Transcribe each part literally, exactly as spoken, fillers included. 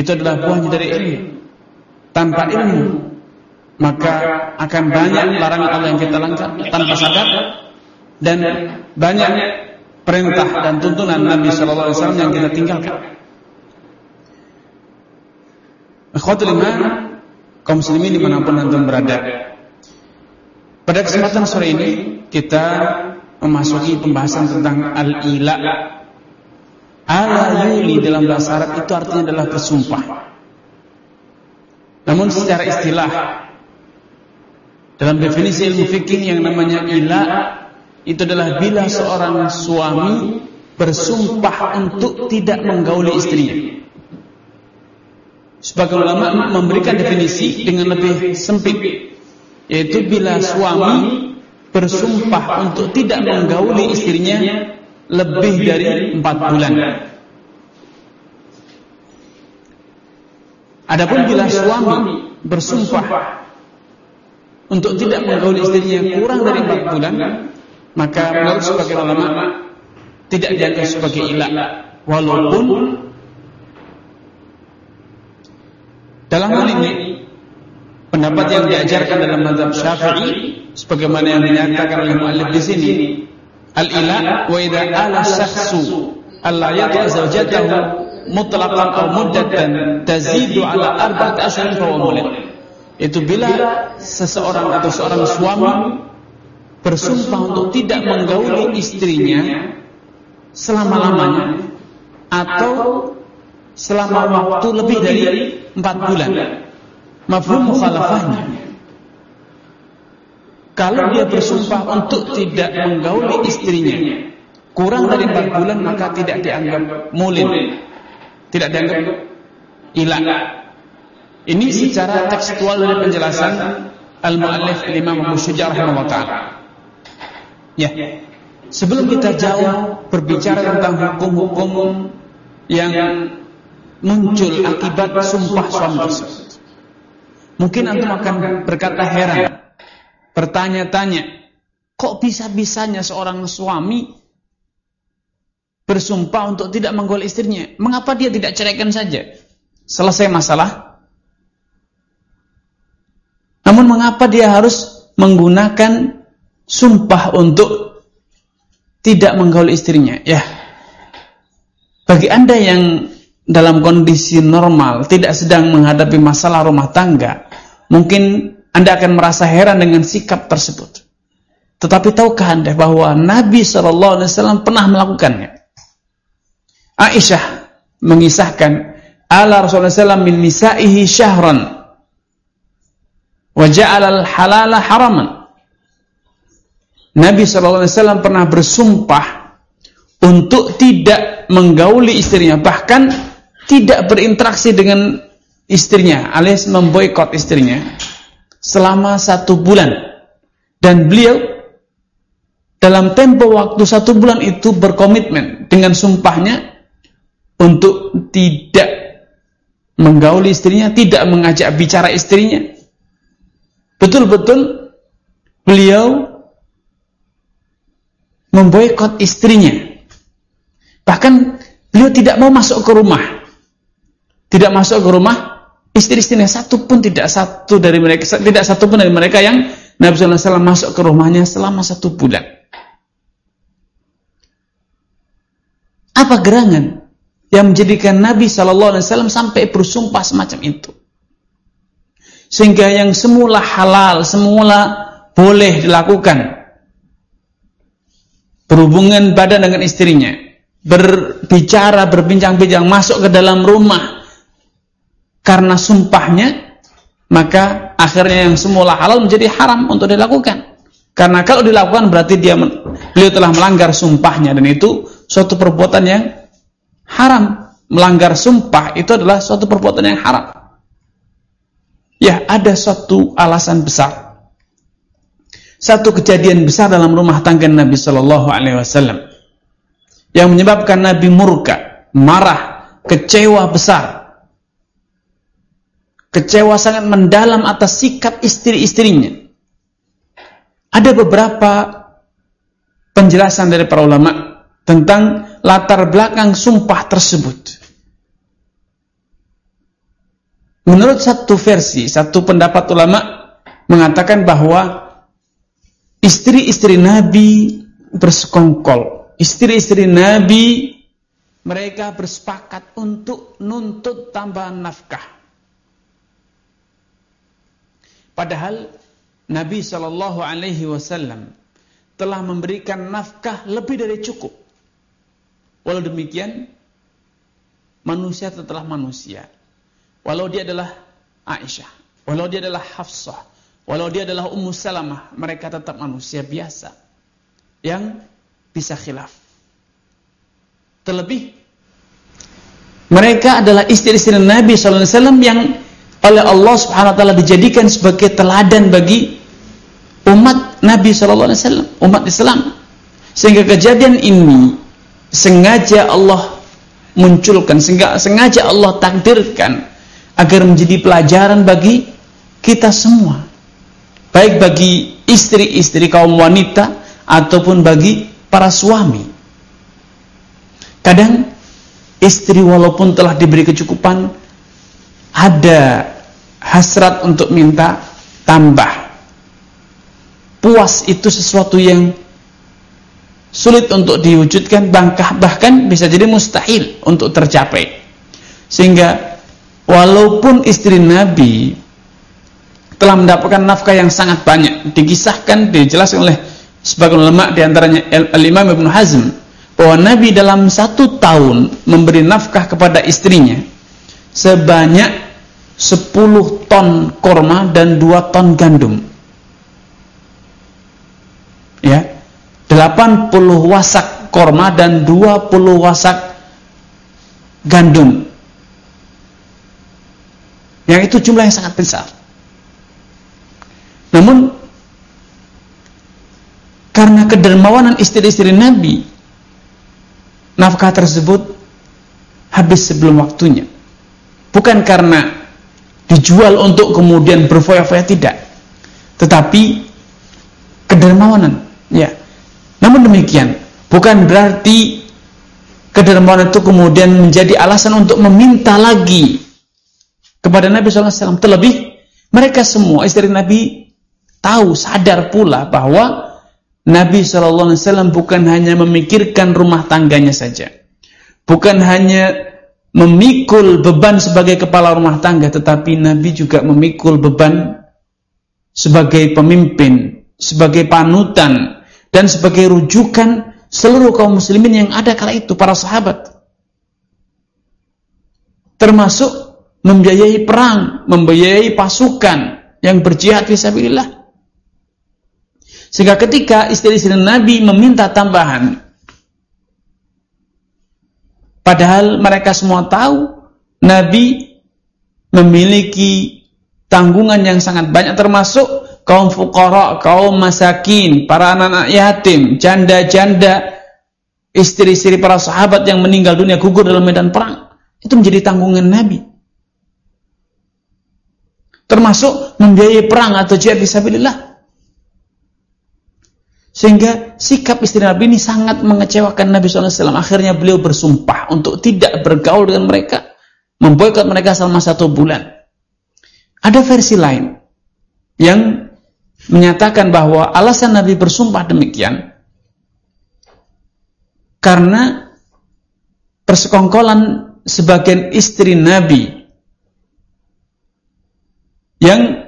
itu adalah buahnya dari ilmu. Tanpa ilmu, maka akan banyak larangan Allah yang kita langgar tanpa sadar, dan banyak perintah dan tuntunan Nabi Shallallahu Alaihi Wasallam yang kita tinggalkan. Ikhwatul iman, kaum muslimin dimanapun antum berada, pada kesempatan sore ini kita memasuki pembahasan tentang al-ila. Ala yuli dalam bahasa Arab itu artinya adalah bersumpah. Namun secara istilah, dalam definisi ilmu fikih yang namanya ila itu adalah bila seorang suami bersumpah untuk tidak menggauli istrinya. Sebagian ulama memberikan definisi dengan lebih sempit, yaitu bila suami bersumpah untuk tidak menggauli istrinya lebih dari empat bulan. Adapun bila suami bersumpah untuk tidak menggauli istrinya kurang dari empat bulan, maka menurut sebagian ulama tidak dianggap sebagai ila, walaupun dalam hal ini pendapat yang diajarkan dalam mazhab Syafi'i sebagaimana yang dinyatakan oleh muallif di sini, al-ila wa idza ala syakhsu alla yata zawjatahu mutlaqan aw muddatan tazidu ala arba'ati ashhurin fa huwa mulid. Itu bila seseorang atau seorang suami bersumpah untuk tidak menggauli istrinya selama-lamanya atau selama waktu lebih dari empat bulan. Mafhum mukhalafahnya, kalau dia bersumpah untuk tidak menggauli istrinya kurang dari empat bulan, maka tidak dianggap mulid, tidak dianggap ila. Ini secara tekstual dari penjelasan al-muallif Imam Abu Syuja' rahimahullah ta'ala. Ya, sebelum kita jauh berbicara tentang hukum-hukum yang muncul akibat sumpah suami tersebut, mungkin antum akan berkata heran, bertanya-tanya, kok bisa-bisanya seorang suami bersumpah untuk tidak menggauli istrinya? Mengapa dia tidak ceraikan saja, selesai masalah? Namun mengapa dia harus menggunakan sumpah untuk tidak menggauli istrinya? Ya, bagi Anda yang dalam kondisi normal, tidak sedang menghadapi masalah rumah tangga, mungkin Anda akan merasa heran dengan sikap tersebut. Tetapi tahukah Anda bahwa Nabi shallallahu alaihi wasallam pernah melakukannya? Aisyah mengisahkan, ala Rasulullah shallallahu alaihi wasallam min nisa'ihi syahran wa ja'ala al-halala haraman. Nabi shallallahu alaihi wasallam pernah bersumpah untuk tidak menggauli istrinya, bahkan tidak berinteraksi dengan istrinya, alias memboikot istrinya selama satu bulan. Dan beliau dalam tempo waktu satu bulan itu berkomitmen dengan sumpahnya untuk tidak menggauli istrinya, tidak mengajak bicara istrinya. Betul-betul beliau memboikot istrinya. Bahkan beliau tidak mau masuk ke rumah. Tidak masuk ke rumah istri-istrinya, satu pun tidak satu dari mereka, tidak satu pun dari mereka yang Nabi sallallahu alaihi wasallam masuk ke rumahnya selama satu bulan. Apa gerangan yang menjadikan Nabi sallallahu alaihi wasallam sampai bersumpah semacam itu? Sehingga yang semula halal, semula boleh dilakukan, berhubungan badan dengan istrinya, berbicara, berbincang-bincang, masuk ke dalam rumah karena sumpahnya, maka akhirnya yang semula halal menjadi haram untuk dilakukan. Karena kalau dilakukan berarti dia beliau telah melanggar sumpahnya, dan itu suatu perbuatan yang haram. Melanggar sumpah itu adalah suatu perbuatan yang haram. Ya, ada suatu alasan besar, satu kejadian besar dalam rumah tangga Nabi Shallallahu Alaihi Wasallam yang menyebabkan Nabi murka, marah, kecewa besar, kecewa sangat mendalam atas sikap istri-istrinya. Ada beberapa penjelasan dari para ulama tentang latar belakang sumpah tersebut. menurut satu versi, satu pendapat ulama mengatakan bahwa istri-istri Nabi bersekongkol. Istri-istri Nabi mereka bersepakat untuk nuntut tambahan nafkah. Padahal Nabi shallallahu alaihi wasallam telah memberikan nafkah lebih dari cukup. Walau demikian, manusia tetaplah manusia. Walau dia adalah Aisyah, walau dia adalah Hafsah, walau dia adalah Ummu Salamah, mereka tetap manusia biasa yang bisa khilaf. Terlebih, mereka adalah istri-istri Nabi shallallahu alaihi wasallam yang oleh Allah Subhanahu wa taala dijadikan sebagai teladan bagi umat Nabi shallallahu alaihi wasallam, umat Islam. Sehingga kejadian ini sengaja Allah munculkan, sehingga sengaja Allah takdirkan agar menjadi pelajaran bagi kita semua, baik bagi istri-istri kaum wanita ataupun bagi para suami. Kadang istri walaupun telah diberi kecukupan, ada hasrat untuk minta tambah. Puas itu sesuatu yang sulit untuk diwujudkan, bahkan bisa jadi mustahil untuk tercapai. Sehingga walaupun istri Nabi telah mendapatkan nafkah yang sangat banyak, dikisahkan, dijelaskan oleh sebagian ulama, diantaranya Al-Imam Ibn Hazm, bahwa Nabi dalam satu tahun memberi nafkah kepada istrinya sebanyak sepuluh ton korma dan dua ton gandum. Ya, delapan puluh wasak korma dan dua puluh wasak gandum. Yang itu jumlah yang sangat besar. Namun karena kedermawanan istri-istri Nabi, nafkah tersebut habis sebelum waktunya. Bukan karena dijual untuk kemudian berfoya-foya, tidak. Tetapi kedermawanan, ya. Namun demikian, bukan berarti kedermawanan itu kemudian menjadi alasan untuk meminta lagi kepada Nabi shallallahu alaihi wasallam. Terlebih, mereka semua istri Nabi tahu, sadar pula bahwa Nabi shallallahu alaihi wasallam bukan hanya memikirkan rumah tangganya saja, bukan hanya memikul beban sebagai kepala rumah tangga, tetapi Nabi juga memikul beban sebagai pemimpin, sebagai panutan, dan sebagai rujukan seluruh kaum muslimin yang ada kala itu, para sahabat. Termasuk membiayai perang, membiayai pasukan yang berjihad fisabilillah. Sehingga ketika istri-istri Nabi meminta tambahan, padahal mereka semua tahu Nabi memiliki tanggungan yang sangat banyak, termasuk kaum fuqara, kaum masakin, para anak-anak yatim, janda-janda, istri-istri para sahabat yang meninggal dunia gugur dalam medan perang. Itu menjadi tanggungan Nabi. Termasuk membiayai perang atau jihad fisabilillah. Sehingga sikap istri Nabi ini sangat mengecewakan Nabi shallallahu alaihi wasallam. Akhirnya beliau bersumpah untuk tidak bergaul dengan mereka, memboikot mereka selama satu bulan. Ada versi lain yang menyatakan bahwa alasan Nabi bersumpah demikian karena persekongkolan sebagian istri Nabi yang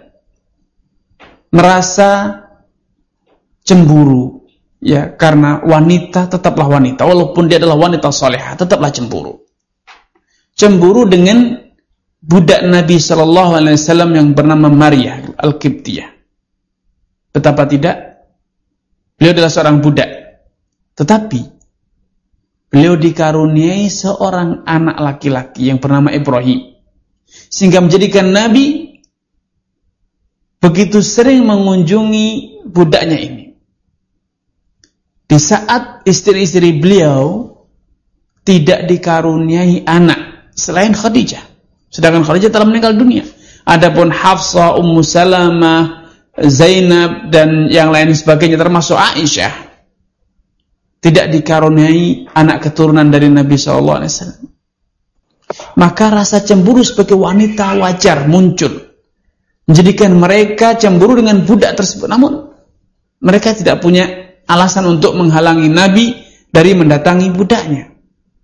merasa cemburu, ya, karena wanita tetaplah wanita, walaupun dia adalah wanita salehah, tetaplah cemburu. Cemburu dengan budak Nabi shallallahu alaihi wasallam yang bernama Maria Al-Qibtiyah. Betapa tidak, beliau adalah seorang budak, tetapi beliau dikaruniai seorang anak laki-laki yang bernama Ibrahim, sehingga menjadikan Nabi begitu sering mengunjungi budaknya ini. Di saat istri-istri beliau tidak dikaruniai anak selain Khadijah, sedangkan Khadijah telah meninggal dunia. Adapun Hafsah, Ummu Salamah, Zainab dan yang lain sebagainya termasuk Aisyah tidak dikaruniai anak keturunan dari Nabi shallallahu alaihi wasallam. maka rasa cemburu sebagai wanita wajar muncul, menjadikan mereka cemburu dengan budak tersebut. Namun mereka tidak punya alasan untuk menghalangi Nabi dari mendatangi budaknya.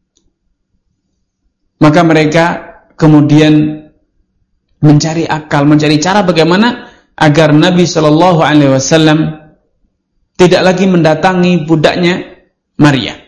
Maka mereka kemudian mencari akal, mencari cara bagaimana agar Nabi Shallallahu Alaihi Wasallam tidak lagi mendatangi budaknya Maria.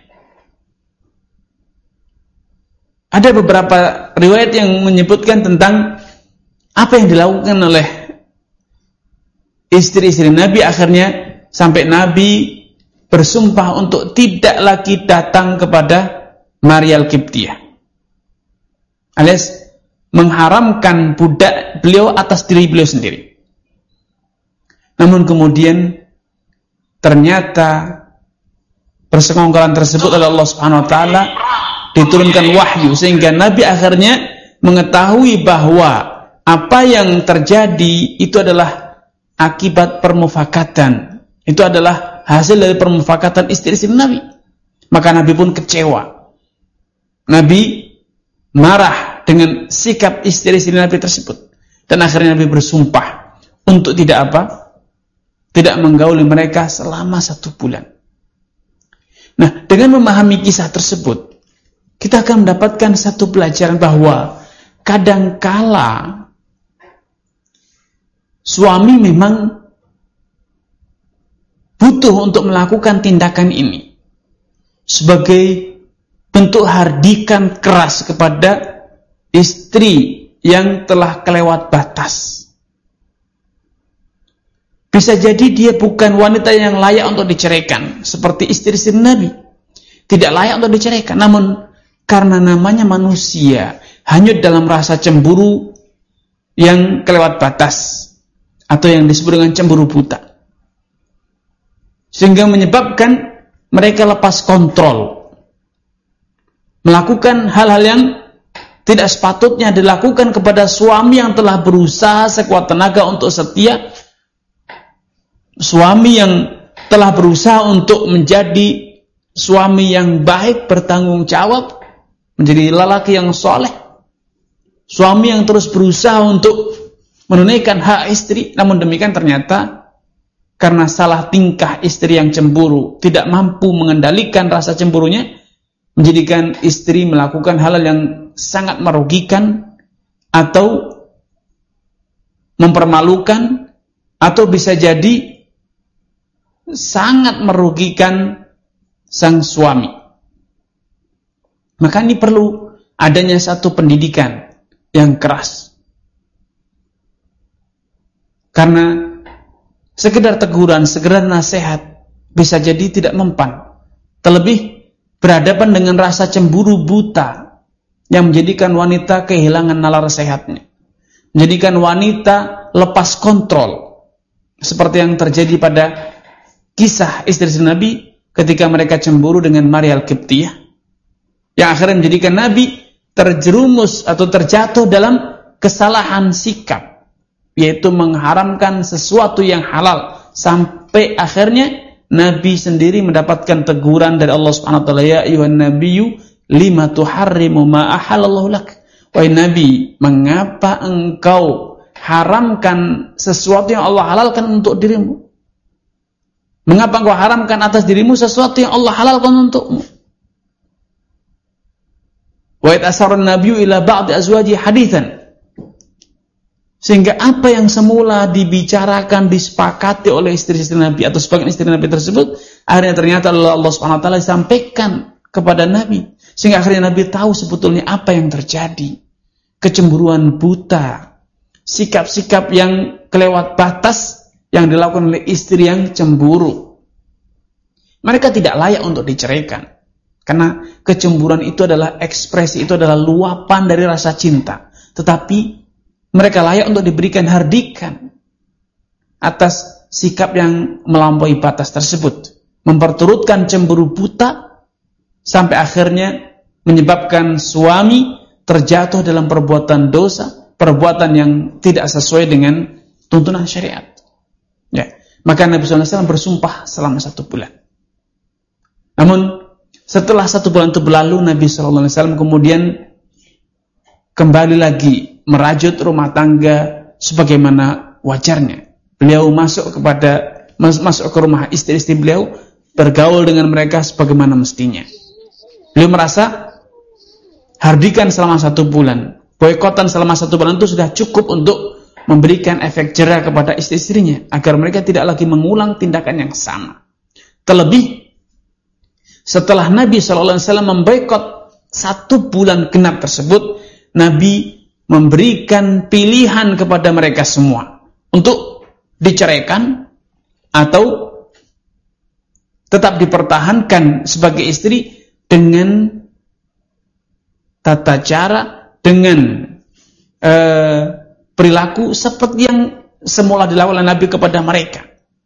Ada beberapa riwayat yang menyebutkan tentang apa yang dilakukan oleh istri-istri Nabi. Akhirnya sampai Nabi bersumpah untuk tidak lagi datang kepada Maria Al-Qibtiyah, alias mengharamkan budak beliau atas diri beliau sendiri. Namun kemudian ternyata persekongkolan tersebut oleh Allah Subhanahu wa taala diturunkan wahyu, sehingga Nabi akhirnya mengetahui bahwa apa yang terjadi itu adalah akibat permufakatan. Itu adalah hasil dari permufakatan istri-istri Nabi. Maka Nabi pun kecewa. Nabi marah dengan sikap istri-istri Nabi tersebut. Dan akhirnya Nabi bersumpah untuk tidak apa? Tidak menggauli mereka selama satu bulan. Nah, dengan memahami kisah tersebut, kita akan mendapatkan satu pelajaran bahwa kadangkala suami memang butuh untuk melakukan tindakan ini sebagai bentuk hardikan keras kepada istri yang telah kelewat batas. Bisa jadi dia bukan wanita yang layak untuk diceraikan, seperti istri-istri Nabi, tidak layak untuk diceraikan. Namun karena namanya manusia, hanyut dalam rasa cemburu yang kelewat batas, atau yang disebut dengan cemburu buta, sehingga menyebabkan mereka lepas kontrol, melakukan hal-hal yang tidak sepatutnya dilakukan kepada suami yang telah berusaha sekuat tenaga untuk setia, suami yang telah berusaha untuk menjadi suami yang baik, bertanggung jawab, menjadi lelaki yang soleh, suami yang terus berusaha untuk menunaikan hak istri. Namun demikian ternyata karena salah tingkah istri yang cemburu, tidak mampu mengendalikan rasa cemburunya, menjadikan istri melakukan hal-hal yang sangat merugikan atau mempermalukan, atau bisa jadi sangat merugikan sang suami. Maka ini perlu adanya satu pendidikan yang keras. Karena sekedar teguran, sekedar nasihat bisa jadi tidak mempan. Terlebih berhadapan dengan rasa cemburu buta yang menjadikan wanita kehilangan nalar sehatnya, menjadikan wanita lepas kontrol, seperti yang terjadi pada kisah istri-istri Nabi ketika mereka cemburu dengan Maria Al-Qibtiyah, yang akhirnya menjadikan Nabi terjerumus atau terjatuh dalam kesalahan sikap, yaitu mengharamkan sesuatu yang halal, sampai akhirnya Nabi sendiri mendapatkan teguran dari Allah Subhanahu wa taala, ya ayyuhan nabiyyu lima tuharrimu ma ahallallahu lak. Wahai Nabi, mengapa engkau haramkan sesuatu yang Allah halalkan untuk dirimu? Mengapa engkau haramkan atas dirimu sesuatu yang Allah halalkan untukmu? Wa id asarra an-nabiyyu ila ba'd azwaji haditsan. Sehingga apa yang semula dibicarakan, disepakati oleh istri-istri Nabi atau sebagian istri Nabi tersebut, akhirnya ternyata Allah Subhanahu wa taala disampaikan kepada Nabi, sehingga akhirnya Nabi tahu sebetulnya apa yang terjadi. Kecemburuan buta, sikap-sikap yang kelewat batas yang dilakukan oleh istri yang cemburu. Mereka tidak layak untuk diceraikan, karena kecemburuan itu adalah ekspresi, itu adalah luapan dari rasa cinta. Tetapi mereka layak untuk diberikan hardikan atas sikap yang melampaui batas tersebut, memperturutkan cemburu buta sampai akhirnya menyebabkan suami terjatuh dalam perbuatan dosa, perbuatan yang tidak sesuai dengan tuntunan syariat. Ya, maka Nabi sallallahu alaihi wasallam bersumpah selama satu bulan. Namun setelah satu bulan itu berlalu, Nabi sallallahu alaihi wasallam kemudian kembali lagi merajut rumah tangga sebagaimana wajarnya. Beliau masuk kepada masuk ke rumah istri-istri beliau, bergaul dengan mereka sebagaimana mestinya. Beliau merasa hardikan selama satu bulan, boikotan selama satu bulan itu sudah cukup untuk memberikan efek jera kepada istri-istrinya agar mereka tidak lagi mengulang tindakan yang sama. Terlebih setelah Nabi shallallahu alaihi wasallam memboikot satu bulan genap tersebut, Nabi memberikan pilihan kepada mereka semua untuk diceraikan atau tetap dipertahankan sebagai istri dengan tata cara, dengan eh, perilaku seperti yang semula dilakukan Nabi kepada mereka.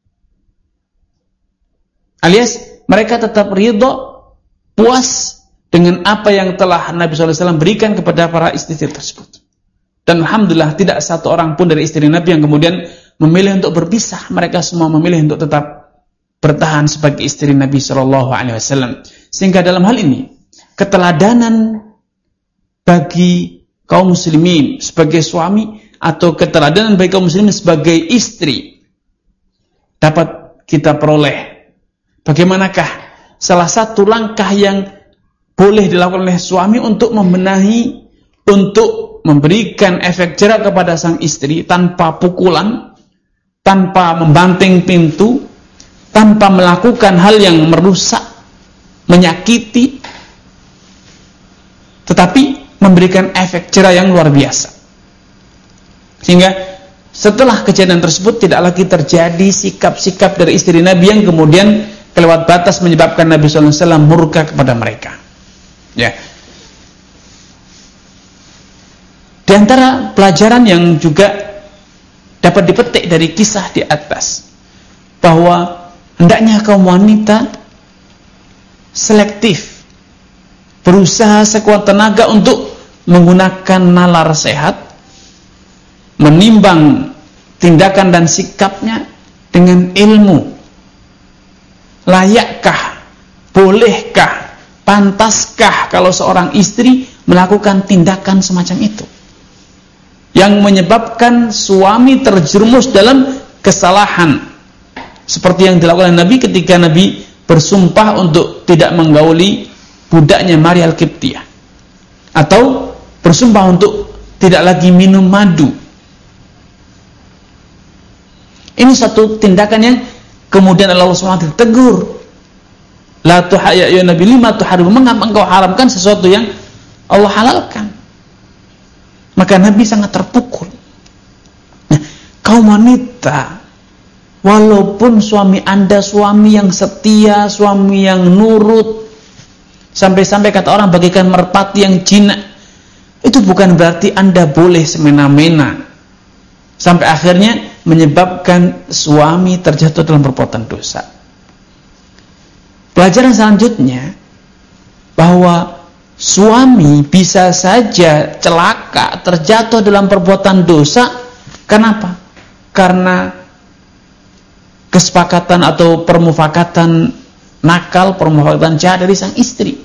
Alias mereka tetap ridho, puas dengan apa yang telah Nabi shallallahu alaihi wasallam berikan kepada para istri tersebut. Dan alhamdulillah tidak satu orang pun dari istri Nabi yang kemudian memilih untuk berpisah. Mereka semua memilih untuk tetap bertahan sebagai istri Nabi shallallahu alaihi wasallam. Sehingga dalam hal ini keteladanan bagi kaum muslimin sebagai suami atau keteladanan bagi kaum muslimin sebagai istri dapat kita peroleh. Bagaimanakah salah satu langkah yang boleh dilakukan oleh suami untuk membenahi, untuk memberikan efek jera kepada sang istri tanpa pukulan, tanpa membanting pintu, tanpa melakukan hal yang merusak, menyakiti, tetapi memberikan efek jera yang luar biasa. Sehingga setelah kejadian tersebut tidak lagi terjadi sikap-sikap dari istri Nabi yang kemudian kelewat batas menyebabkan Nabi shallallahu alaihi wasallam murka kepada mereka. Ya. Di antara pelajaran yang juga dapat dipetik dari kisah di atas, bahwa hendaknya kaum wanita selektif, berusaha sekuat tenaga untuk menggunakan nalar sehat, menimbang tindakan dan sikapnya dengan ilmu. Layakkah, bolehkah, pantaskah kalau seorang istri melakukan tindakan semacam itu yang menyebabkan suami terjerumus dalam kesalahan seperti yang dilakukan Nabi ketika Nabi bersumpah untuk tidak menggauli budaknya Maria Al-Qibtiyah, atau bersumpah untuk tidak lagi minum madu. Ini satu tindakan yang kemudian Allah subhanahu wa taala tegur. La tuhaya ya Nabi lima tuharimu, mengapa engkau haramkan sesuatu yang Allah halalkan? Maka Nabi sangat terpukul. Nah, kaum wanita, walaupun suami Anda suami yang setia, suami yang nurut, sampai-sampai kata orang bagaikan merpati yang jinak, itu bukan berarti Anda boleh semena-mena sampai akhirnya menyebabkan suami terjatuh dalam perbuatan dosa. Pelajaran selanjutnya, bahwa suami bisa saja celaka, terjatuh dalam perbuatan dosa. Kenapa? Karena kesepakatan atau permufakatan nakal, permufakatan jahat dari sang istri.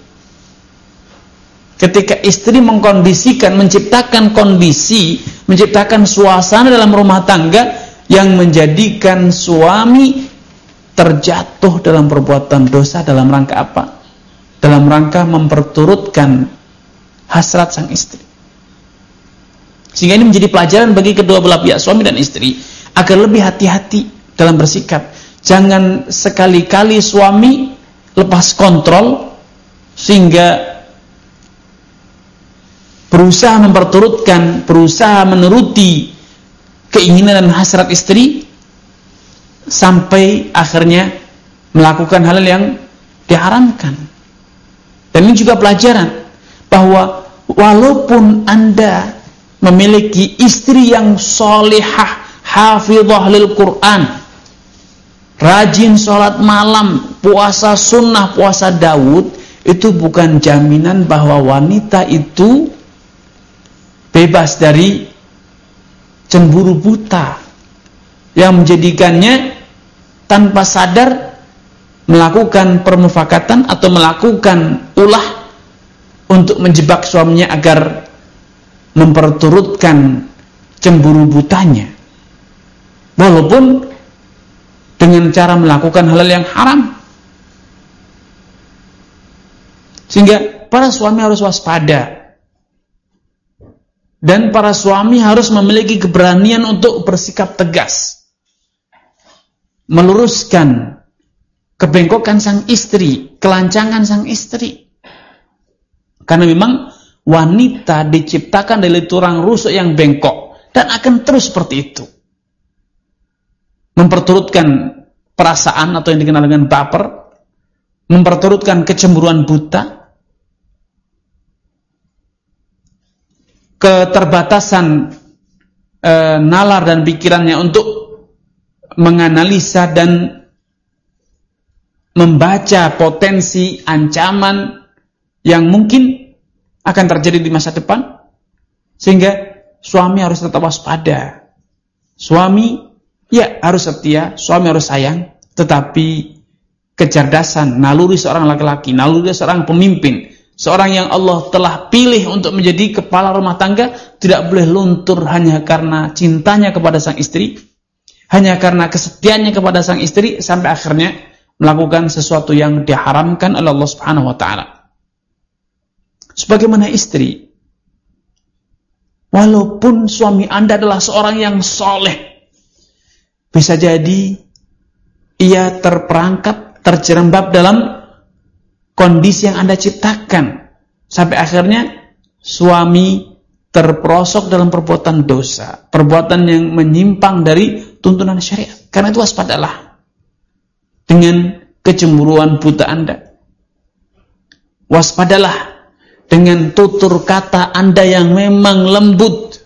Ketika istri mengkondisikan, menciptakan kondisi, menciptakan suasana dalam rumah tangga yang menjadikan suami terjatuh dalam perbuatan dosa dalam rangka apa? Dalam rangka memperturutkan hasrat sang istri. Sehingga ini menjadi pelajaran bagi kedua belah pihak, suami dan istri, agar lebih hati-hati dalam bersikap. Jangan sekali-kali suami lepas kontrol sehingga berusaha memperturutkan, berusaha menuruti keinginan dan hasrat istri sampai akhirnya melakukan hal yang diharamkan. Dan ini juga pelajaran bahwa walaupun Anda memiliki istri yang solihah, hafidhah lil Quran, rajin sholat malam, puasa sunnah, puasa Daud, itu bukan jaminan bahwa wanita itu bebas dari cemburu buta yang menjadikannya tanpa sadar melakukan permufakatan atau melakukan ulah untuk menjebak suaminya agar memperturutkan cemburu butanya, walaupun dengan cara melakukan hal yang haram. Sehingga para suami harus waspada, dan para suami harus memiliki keberanian untuk bersikap tegas, meluruskan kebengkokan sang istri, kelancangan sang istri. Karena memang wanita diciptakan dari tulang rusuk yang bengkok dan akan terus seperti itu, memperturutkan perasaan atau yang dikenal dengan baper, memperturutkan kecemburuan buta, keterbatasan e, nalar dan pikirannya untuk menganalisa dan membaca potensi ancaman yang mungkin akan terjadi di masa depan. Sehingga suami harus tetap waspada. Suami ya harus setia, suami harus sayang, tetapi kecerdasan, naluri seorang laki-laki, naluri seorang pemimpin, seorang yang Allah telah pilih untuk menjadi kepala rumah tangga, tidak boleh luntur hanya karena cintanya kepada sang istri, hanya karena kesetiaannya kepada sang istri, sampai akhirnya melakukan sesuatu yang diharamkan oleh Allah Subhanahu wa taala. Sebagaimana istri, walaupun suami Anda adalah seorang yang soleh, bisa jadi ia terperangkap, terjerembab dalam kondisi yang Anda ciptakan, sampai akhirnya suami terperosok dalam perbuatan dosa, perbuatan yang menyimpang dari tuntunan syariat. Karena itu waspadalah dengan kecemburuan buta Anda. Waspadalah dengan tutur kata Anda yang memang lembut,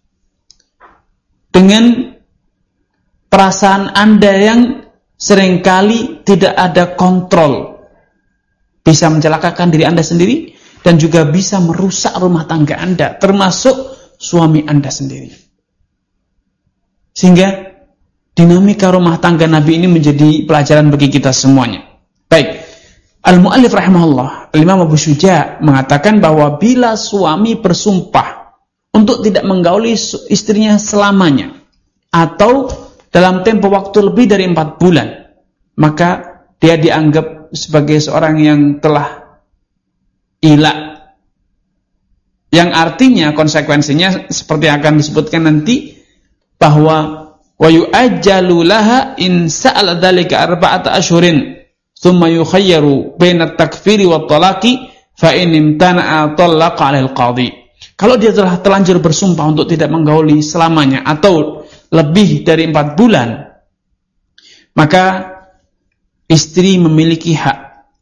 dengan perasaan Anda yang seringkali tidak ada kontrol, bisa mencelakakan diri Anda sendiri dan juga bisa merusak rumah tangga Anda, termasuk suami Anda sendiri. Sehingga dinamika rumah tangga Nabi ini menjadi pelajaran bagi kita semuanya. Baik, Al-Mu'allif rahimahullah, Al-Imam Abu Syuja mengatakan bahwa bila suami bersumpah untuk tidak menggauli istrinya selamanya atau dalam tempo waktu lebih dari empat bulan, maka dia dianggap sebagai seorang yang telah ilak, yang artinya konsekuensinya seperti yang akan disebutkan nanti, bahwa wa yu'ajjalu laha in sa'ala dzalika arba'ata asyhurin thumma yukhayyaru baina at-takfiri wat talaqi fa in imtana'a talaqa 'alal qadhi. Kalau dia telah terlanjur bersumpah untuk tidak menggauli selamanya atau lebih dari empat bulan, maka istri memiliki hak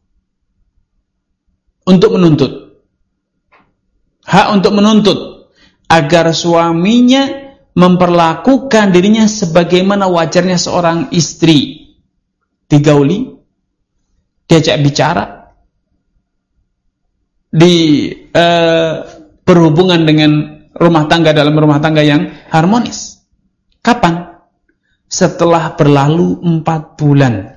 untuk menuntut, hak untuk menuntut agar suaminya memperlakukan dirinya sebagaimana wajarnya seorang istri, digauli, diajak bicara, di eh, berhubungan dengan rumah tangga dalam rumah tangga yang harmonis. Kapan? Setelah berlalu empat bulan.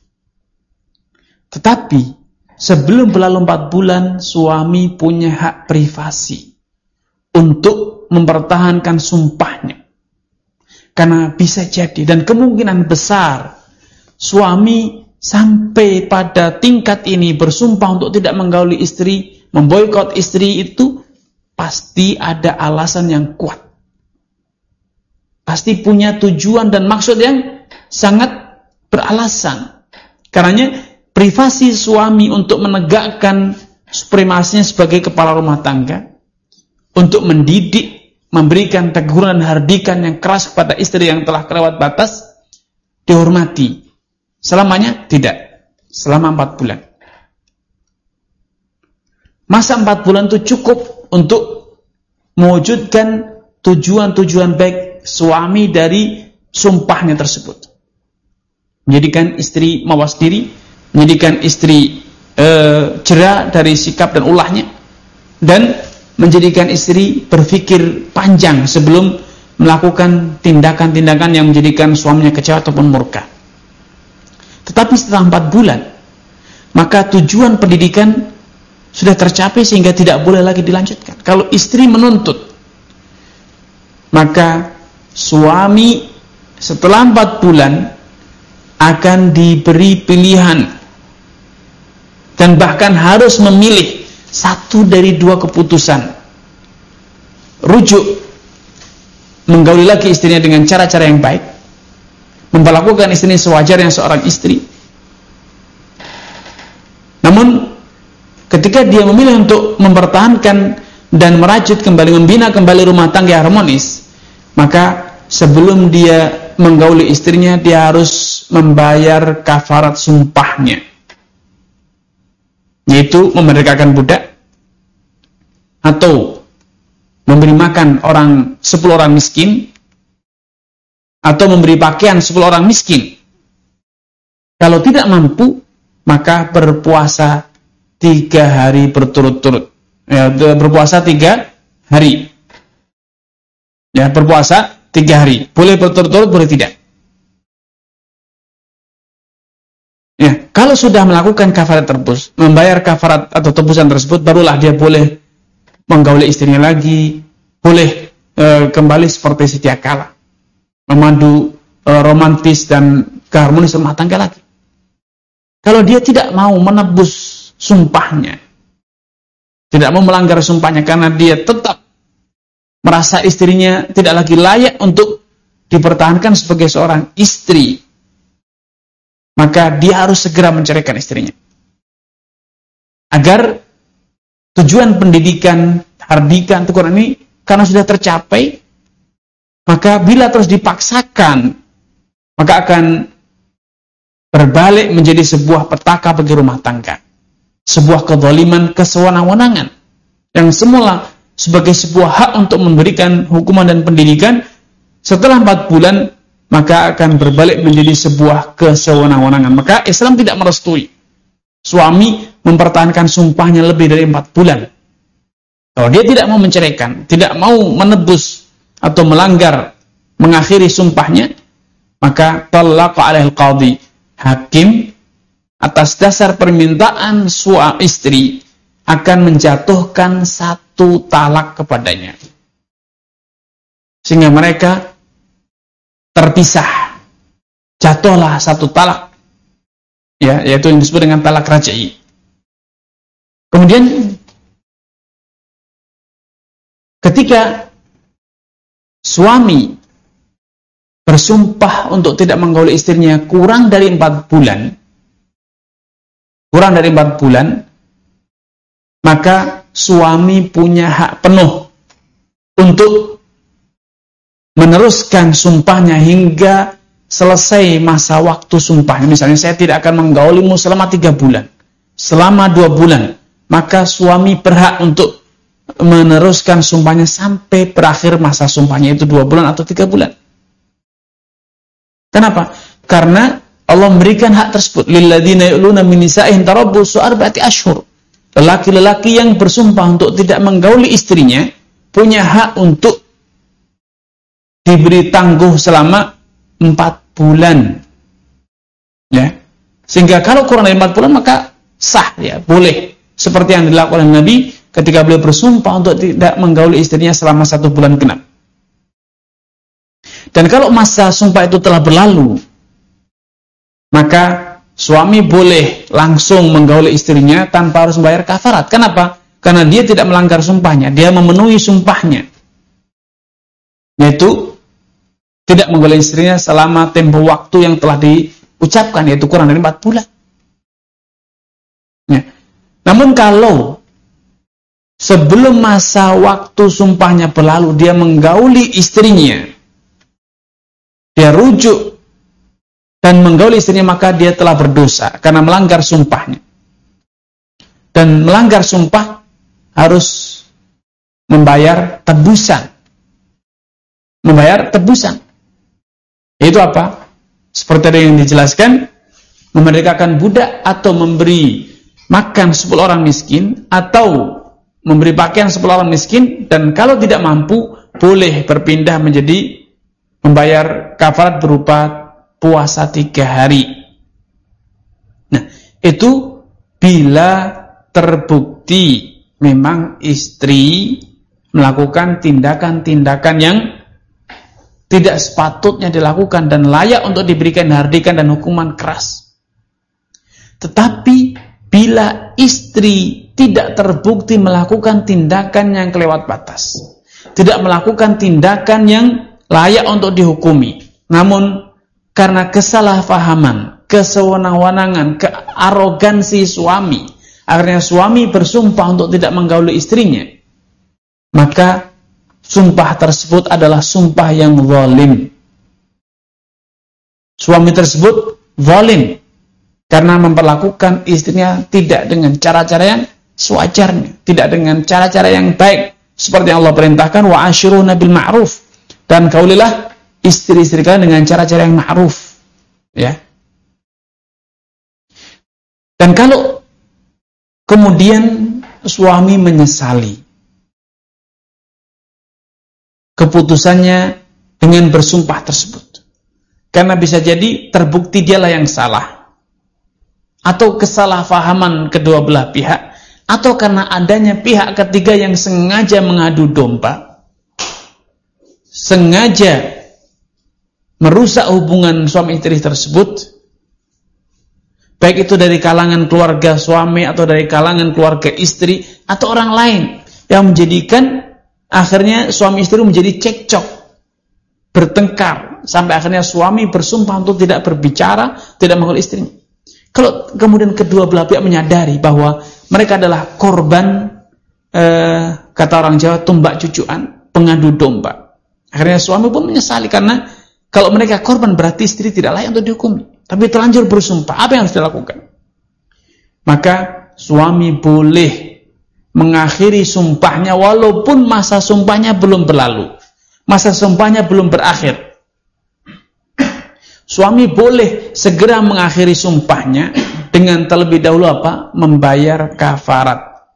Tetapi sebelum berlalu empat bulan, suami punya hak privasi untuk mempertahankan sumpahnya. Karena bisa jadi dan kemungkinan besar suami sampai pada tingkat ini bersumpah untuk tidak menggauli istri, memboikot istri, itu pasti ada alasan yang kuat. Pasti punya tujuan dan maksud yang sangat beralasan. Karenanya privasi suami untuk menegakkan supremasinya sebagai kepala rumah tangga, untuk mendidik, memberikan teguran dan hardikan yang keras kepada istri yang telah kelewat batas, dihormati. Selamanya? Tidak. Selama empat bulan. Masa empat bulan itu cukup untuk mewujudkan tujuan-tujuan baik suami dari sumpahnya tersebut. Menjadikan istri mawas diri, menjadikan istri e, jera dari sikap dan ulahnya, dan menjadikan istri berpikir panjang sebelum melakukan tindakan-tindakan yang menjadikan suaminya kecewa ataupun murka. Tetapi setelah empat bulan, maka tujuan pendidikan sudah tercapai sehingga tidak boleh lagi dilanjutkan. Kalau istri menuntut maka suami setelah empat bulan akan diberi pilihan dan bahkan harus memilih satu dari dua keputusan. Rujuk, menggauli lagi istrinya dengan cara-cara yang baik, memperlakukan istrinya sewajarnya seorang istri. Namun ketika dia memilih untuk mempertahankan dan merajut kembali, membina kembali rumah tangga harmonis, maka sebelum dia menggauli istrinya, dia harus membayar kafarat sumpahnya, yaitu memerdekakan budak atau memberi makan orang sepuluh orang miskin atau memberi pakaian sepuluh orang miskin. Kalau tidak mampu, maka berpuasa tiga hari berturut-turut. Ya, berpuasa tiga hari. Ya, berpuasa tiga hari. Boleh berturut-turut, boleh tidak. Ya, kalau sudah melakukan kafarat terbus, membayar kafarat atau tebusan tersebut, barulah dia boleh menggauli istrinya lagi, boleh e, kembali seperti sedia kala, memadu e, romantis dan keharmonis rumah tangga lagi. Kalau dia tidak mau menebus sumpahnya, tidak mau melanggar sumpahnya karena dia tetap merasa istrinya tidak lagi layak untuk dipertahankan sebagai seorang istri, maka dia harus segera menceraikan istrinya. Agar tujuan pendidikan, hardikan, teguran ini karena sudah tercapai, maka bila terus dipaksakan, maka akan berbalik menjadi sebuah petaka bagi rumah tangga, sebuah kezaliman, kesewenang-wenangan yang semula sebagai sebuah hak untuk memberikan hukuman dan pendidikan, setelah empat bulan maka akan berbalik menjadi sebuah kesewenang-wenangan. Maka Islam tidak merestui suami mempertahankan sumpahnya lebih dari empat bulan. Kalau dia tidak mau menceraikan, tidak mau menebus atau melanggar, mengakhiri sumpahnya, maka talaqa alaihil qadhi, hakim atas dasar permintaan suami istri akan menjatuhkan satu talak kepadanya, sehingga mereka terpisah. Jatuhlah satu talak, ya, yaitu yang disebut dengan talak raj'i. Kemudian ketika suami bersumpah untuk tidak menggauli istrinya kurang dari empat bulan, kurang dari empat bulan, maka suami punya hak penuh untuk meneruskan sumpahnya hingga selesai masa waktu sumpahnya. Misalnya, saya tidak akan menggaulimu selama tiga bulan, selama dua bulan, maka suami berhak untuk meneruskan sumpahnya sampai berakhir masa sumpahnya, itu dua bulan atau tiga bulan. Kenapa? Karena Allah memberikan hak tersebut. Lilladzina yu'luna min nisa'ihim tarabbusu arba'ati ashhur. Lelaki-lelaki yang bersumpah untuk tidak menggauli istrinya punya hak untuk diberi tangguh selama empat bulan. Ya. Sehingga kalau kurang dari empat bulan maka sah, ya, boleh. Seperti yang dilakukan oleh Nabi ketika beliau bersumpah untuk tidak menggauli istrinya selama satu bulan genap. Dan kalau masa sumpah itu telah berlalu, maka suami boleh langsung menggauli istrinya tanpa harus membayar kafarat. Kenapa? Karena dia tidak melanggar sumpahnya, dia memenuhi sumpahnya, yaitu tidak menggauli istrinya selama tempo waktu yang telah diucapkan, yaitu kurang dari empat bulan. Ya. Namun kalau sebelum masa waktu sumpahnya berlalu dia menggauli istrinya, dia rujuk dan menggauli istrinya, maka dia telah berdosa karena melanggar sumpahnya. Dan melanggar sumpah harus membayar tebusan. Membayar tebusan. Itu apa? Seperti yang dijelaskan, memerdekakan budak atau memberi makan sepuluh orang miskin atau memberi pakaian sepuluh orang miskin, dan kalau tidak mampu boleh berpindah menjadi membayar kafarat berupa puasa tiga hari. Nah, itu bila terbukti memang istri melakukan tindakan-tindakan yang tidak sepatutnya dilakukan dan layak untuk diberikan hardikan dan hukuman keras. Tetapi bila istri tidak terbukti melakukan tindakan yang kelewat batas, tidak melakukan tindakan yang layak untuk dihukumi, namun karena kesalahpahaman, kesewenang-wenangan, kearogansi suami, akhirnya suami bersumpah untuk tidak menggauli istrinya, maka sumpah tersebut adalah sumpah yang zalim. Suami tersebut zalim karena memperlakukan istrinya tidak dengan cara-cara yang sewajarnya, tidak dengan cara-cara yang baik, seperti yang Allah perintahkan, wa ashiruna bil ma'ruf, dan kaulilah istri-istri kalian dengan cara-cara yang ma'ruf, ya. Dan kalau kemudian suami menyesali keputusannya dengan bersumpah tersebut, karena bisa jadi terbukti dialah yang salah, atau kesalahpahaman kedua belah pihak, atau karena adanya pihak ketiga yang sengaja mengadu domba, sengaja merusak hubungan suami istri tersebut, baik itu dari kalangan keluarga suami atau dari kalangan keluarga istri atau orang lain, yang menjadikan akhirnya suami istri menjadi cekcok, bertengkar, sampai akhirnya suami bersumpah untuk tidak berbicara, tidak menggauli istrinya. Kalau kemudian kedua belah pihak menyadari bahwa mereka adalah korban, eh, kata orang Jawa, tumbak cucuan, pengadu domba, akhirnya suami pun menyesali, karena kalau mereka korban berarti istri tidak layak untuk dihukumi, tapi terlanjur bersumpah. Apa yang harus dilakukan? Maka suami boleh mengakhiri sumpahnya walaupun masa sumpahnya belum berlalu, masa sumpahnya belum berakhir. Suami boleh segera mengakhiri sumpahnya dengan terlebih dahulu apa? Membayar kafarat,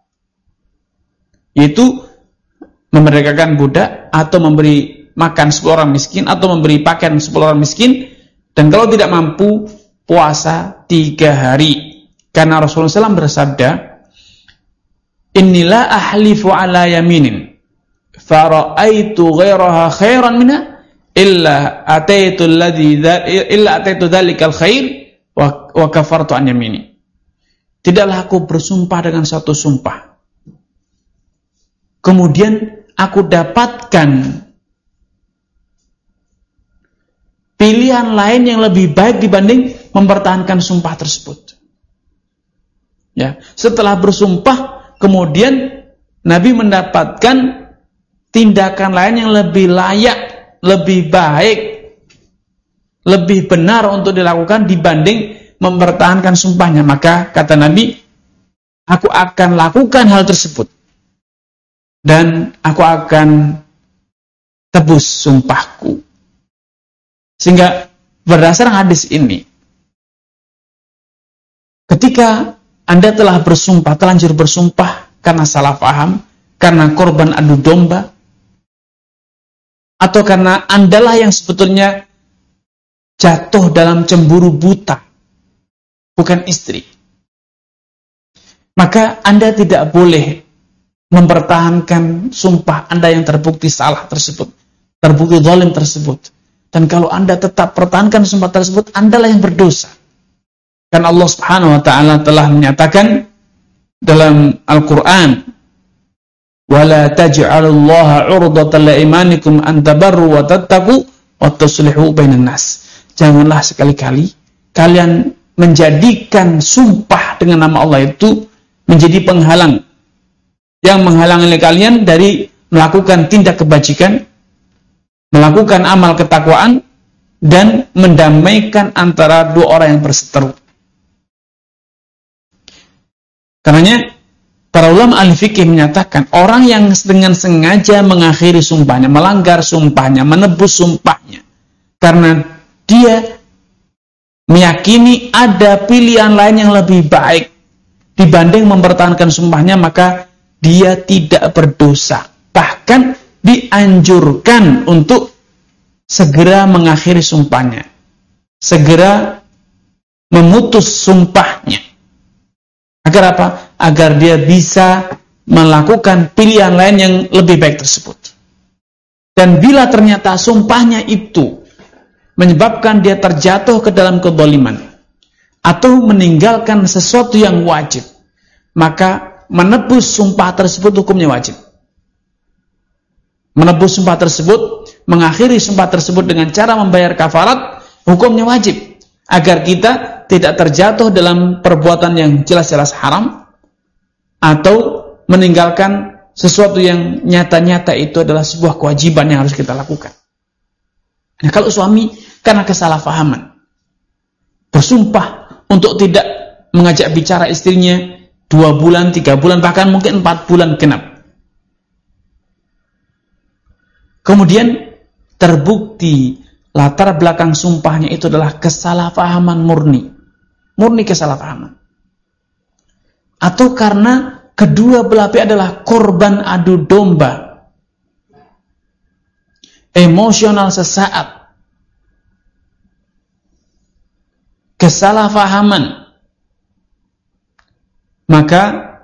yaitu memerdekakan budak, atau memberi makan sepuluh orang miskin, atau memberi pakaian sepuluh orang miskin, dan kalau tidak mampu puasa tiga hari. Karena Rasulullah shallallahu alaihi wasallam bersabda, Inilah ahlifu ala yaminin fara'aitu ghairaha khairan minha illa ataitu alladhi illa ataitu dzalikal khair wa, wa kafartu an yamini. Tidaklah aku bersumpah dengan satu sumpah, kemudian aku dapatkan pilihan lain yang lebih baik dibanding mempertahankan sumpah tersebut. Ya, setelah bersumpah, kemudian Nabi mendapatkan tindakan lain yang lebih layak, lebih baik, lebih benar untuk dilakukan dibanding mempertahankan sumpahnya. Maka kata Nabi, aku akan lakukan hal tersebut dan aku akan tebus sumpahku. Sehingga berdasarkan hadis ini, ketika Anda telah bersumpah, terlanjur bersumpah karena salah paham, karena korban adu domba, atau karena Andalah yang sebetulnya jatuh dalam cemburu buta, bukan istri, maka Anda tidak boleh mempertahankan sumpah Anda yang terbukti salah tersebut, terbukti zalim tersebut. Dan kalau Anda tetap pertahankan sumpah tersebut, Andalah yang berdosa. Dan Allah Subhanahu wa taala telah menyatakan dalam Al-Qur'an, "Wala taj'alullaha 'urdatan li'imanikum an tabarru wa tattaqu wa tuslihu bainan nas." Janganlah sekali-kali kalian menjadikan sumpah dengan nama Allah itu menjadi penghalang yang menghalangi kalian dari melakukan tindak kebajikan, melakukan amal ketakwaan, dan mendamaikan antara dua orang yang berseteru. Karenanya para ulama al-fiqih menyatakan orang yang dengan sengaja mengakhiri sumpahnya, melanggar sumpahnya, menebus sumpahnya karena dia meyakini ada pilihan lain yang lebih baik dibanding mempertahankan sumpahnya, maka dia tidak berdosa. Bahkan dianjurkan untuk segera mengakhiri sumpahnya, segera memutus sumpahnya. Agar apa? Agar dia bisa melakukan pilihan lain yang lebih baik tersebut. Dan bila ternyata sumpahnya itu menyebabkan dia terjatuh ke dalam kezaliman atau meninggalkan sesuatu yang wajib, maka menebus sumpah tersebut hukumnya wajib. Menebus sumpah tersebut, mengakhiri sumpah tersebut dengan cara membayar kafarat, hukumnya wajib. Agar kita tidak terjatuh dalam perbuatan yang jelas-jelas haram, atau meninggalkan sesuatu yang nyata-nyata itu adalah sebuah kewajiban yang harus kita lakukan. Nah, kalau suami karena kesalahpahaman bersumpah untuk tidak mengajak bicara istrinya dua bulan, tiga bulan, bahkan mungkin empat bulan genap. Kemudian terbukti latar belakang sumpahnya itu adalah kesalahpahaman murni. Murni kesalahpahaman. Atau karena kedua belah pihak adalah korban adu domba. Emosional sesaat. Kesalahpahaman. Maka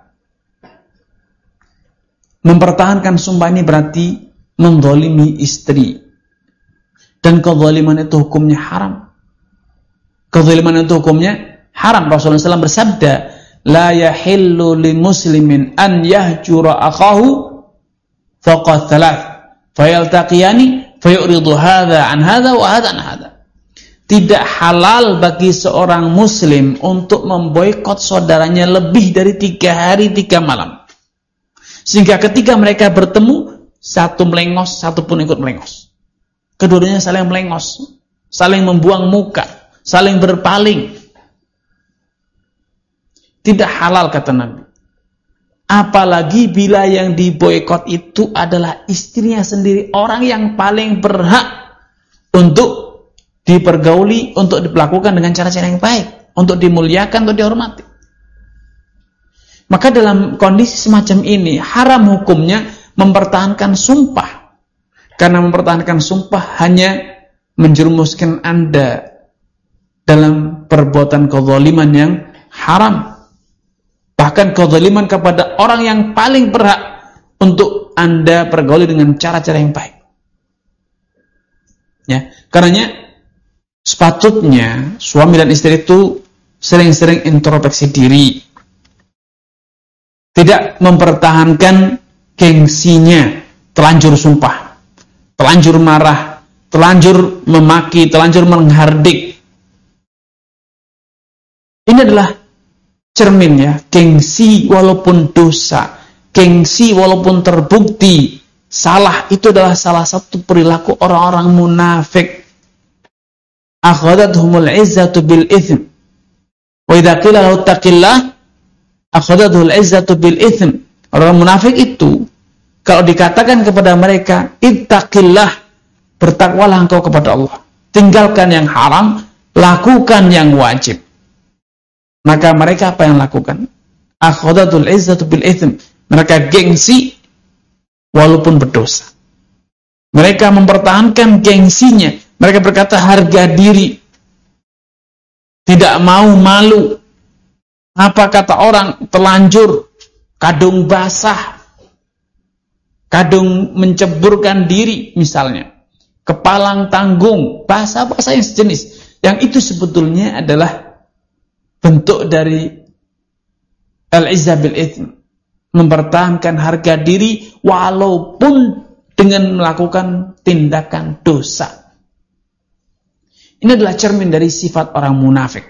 mempertahankan sumpah ini berarti menzalimi istri. Dan kezaliman itu hukumnya haram. Kezaliman itu hukumnya haram. Rasulullah shallallahu alaihi wasallam bersabda, la yahillu li muslimin an yahjura akhahu faqad thalath fayaltaqiyani fayuridu hadha an hadha wa hadha an hadha. Tidak halal bagi seorang muslim untuk memboikot saudaranya lebih dari tiga hari tiga malam, sehingga ketika mereka bertemu satu melengos, satu pun ikut melengos. Keduanya saling melengos, saling membuang muka, saling berpaling. Tidak halal kata Nabi. Apalagi bila yang diboikot itu adalah istrinya sendiri, orang yang paling berhak untuk dipergauli, untuk diperlakukan dengan cara-cara yang baik, untuk dimuliakan, untuk dihormati. Maka dalam kondisi semacam ini haram hukumnya mempertahankan sumpah. Karena mempertahankan sumpah hanya menjerumuskan Anda dalam perbuatan kezaliman yang haram. Bahkan kezaliman kepada orang yang paling berhak untuk Anda pergauli dengan cara-cara yang baik. Ya, karenanya sepatutnya suami dan istri itu sering-sering introspeksi diri. Tidak mempertahankan gengsinya, telanjur sumpah, telanjur marah, telanjur memaki, telanjur menghardik. Ini adalah cermin ya, gengsi walaupun dosa, gengsi walaupun terbukti salah, itu adalah salah satu perilaku orang-orang munafik. Akhadathumul izzatu bil itsm. Wa idza qila lahu taqillah akhadathul izzatu bil itsm. Orang munafik itu kalau dikatakan kepada mereka, ittaqillah, bertakwalah engkau kepada Allah, tinggalkan yang haram, lakukan yang wajib. Maka mereka apa yang lakukan? Akhadatul izzatu bil itsm. Mereka gengsi walaupun berdosa. Mereka mempertahankan gengsinya. Mereka berkata harga diri. Tidak mau malu. Apa kata orang? Telanjur, kadung basah, kadung menceburkan diri misalnya, kepalang tanggung, bahasa-bahasa yang sejenis. Yang itu sebetulnya adalah bentuk dari al-izzah bil itsm, mempertahankan harga diri walaupun dengan melakukan tindakan dosa. Ini adalah cermin dari sifat orang munafik.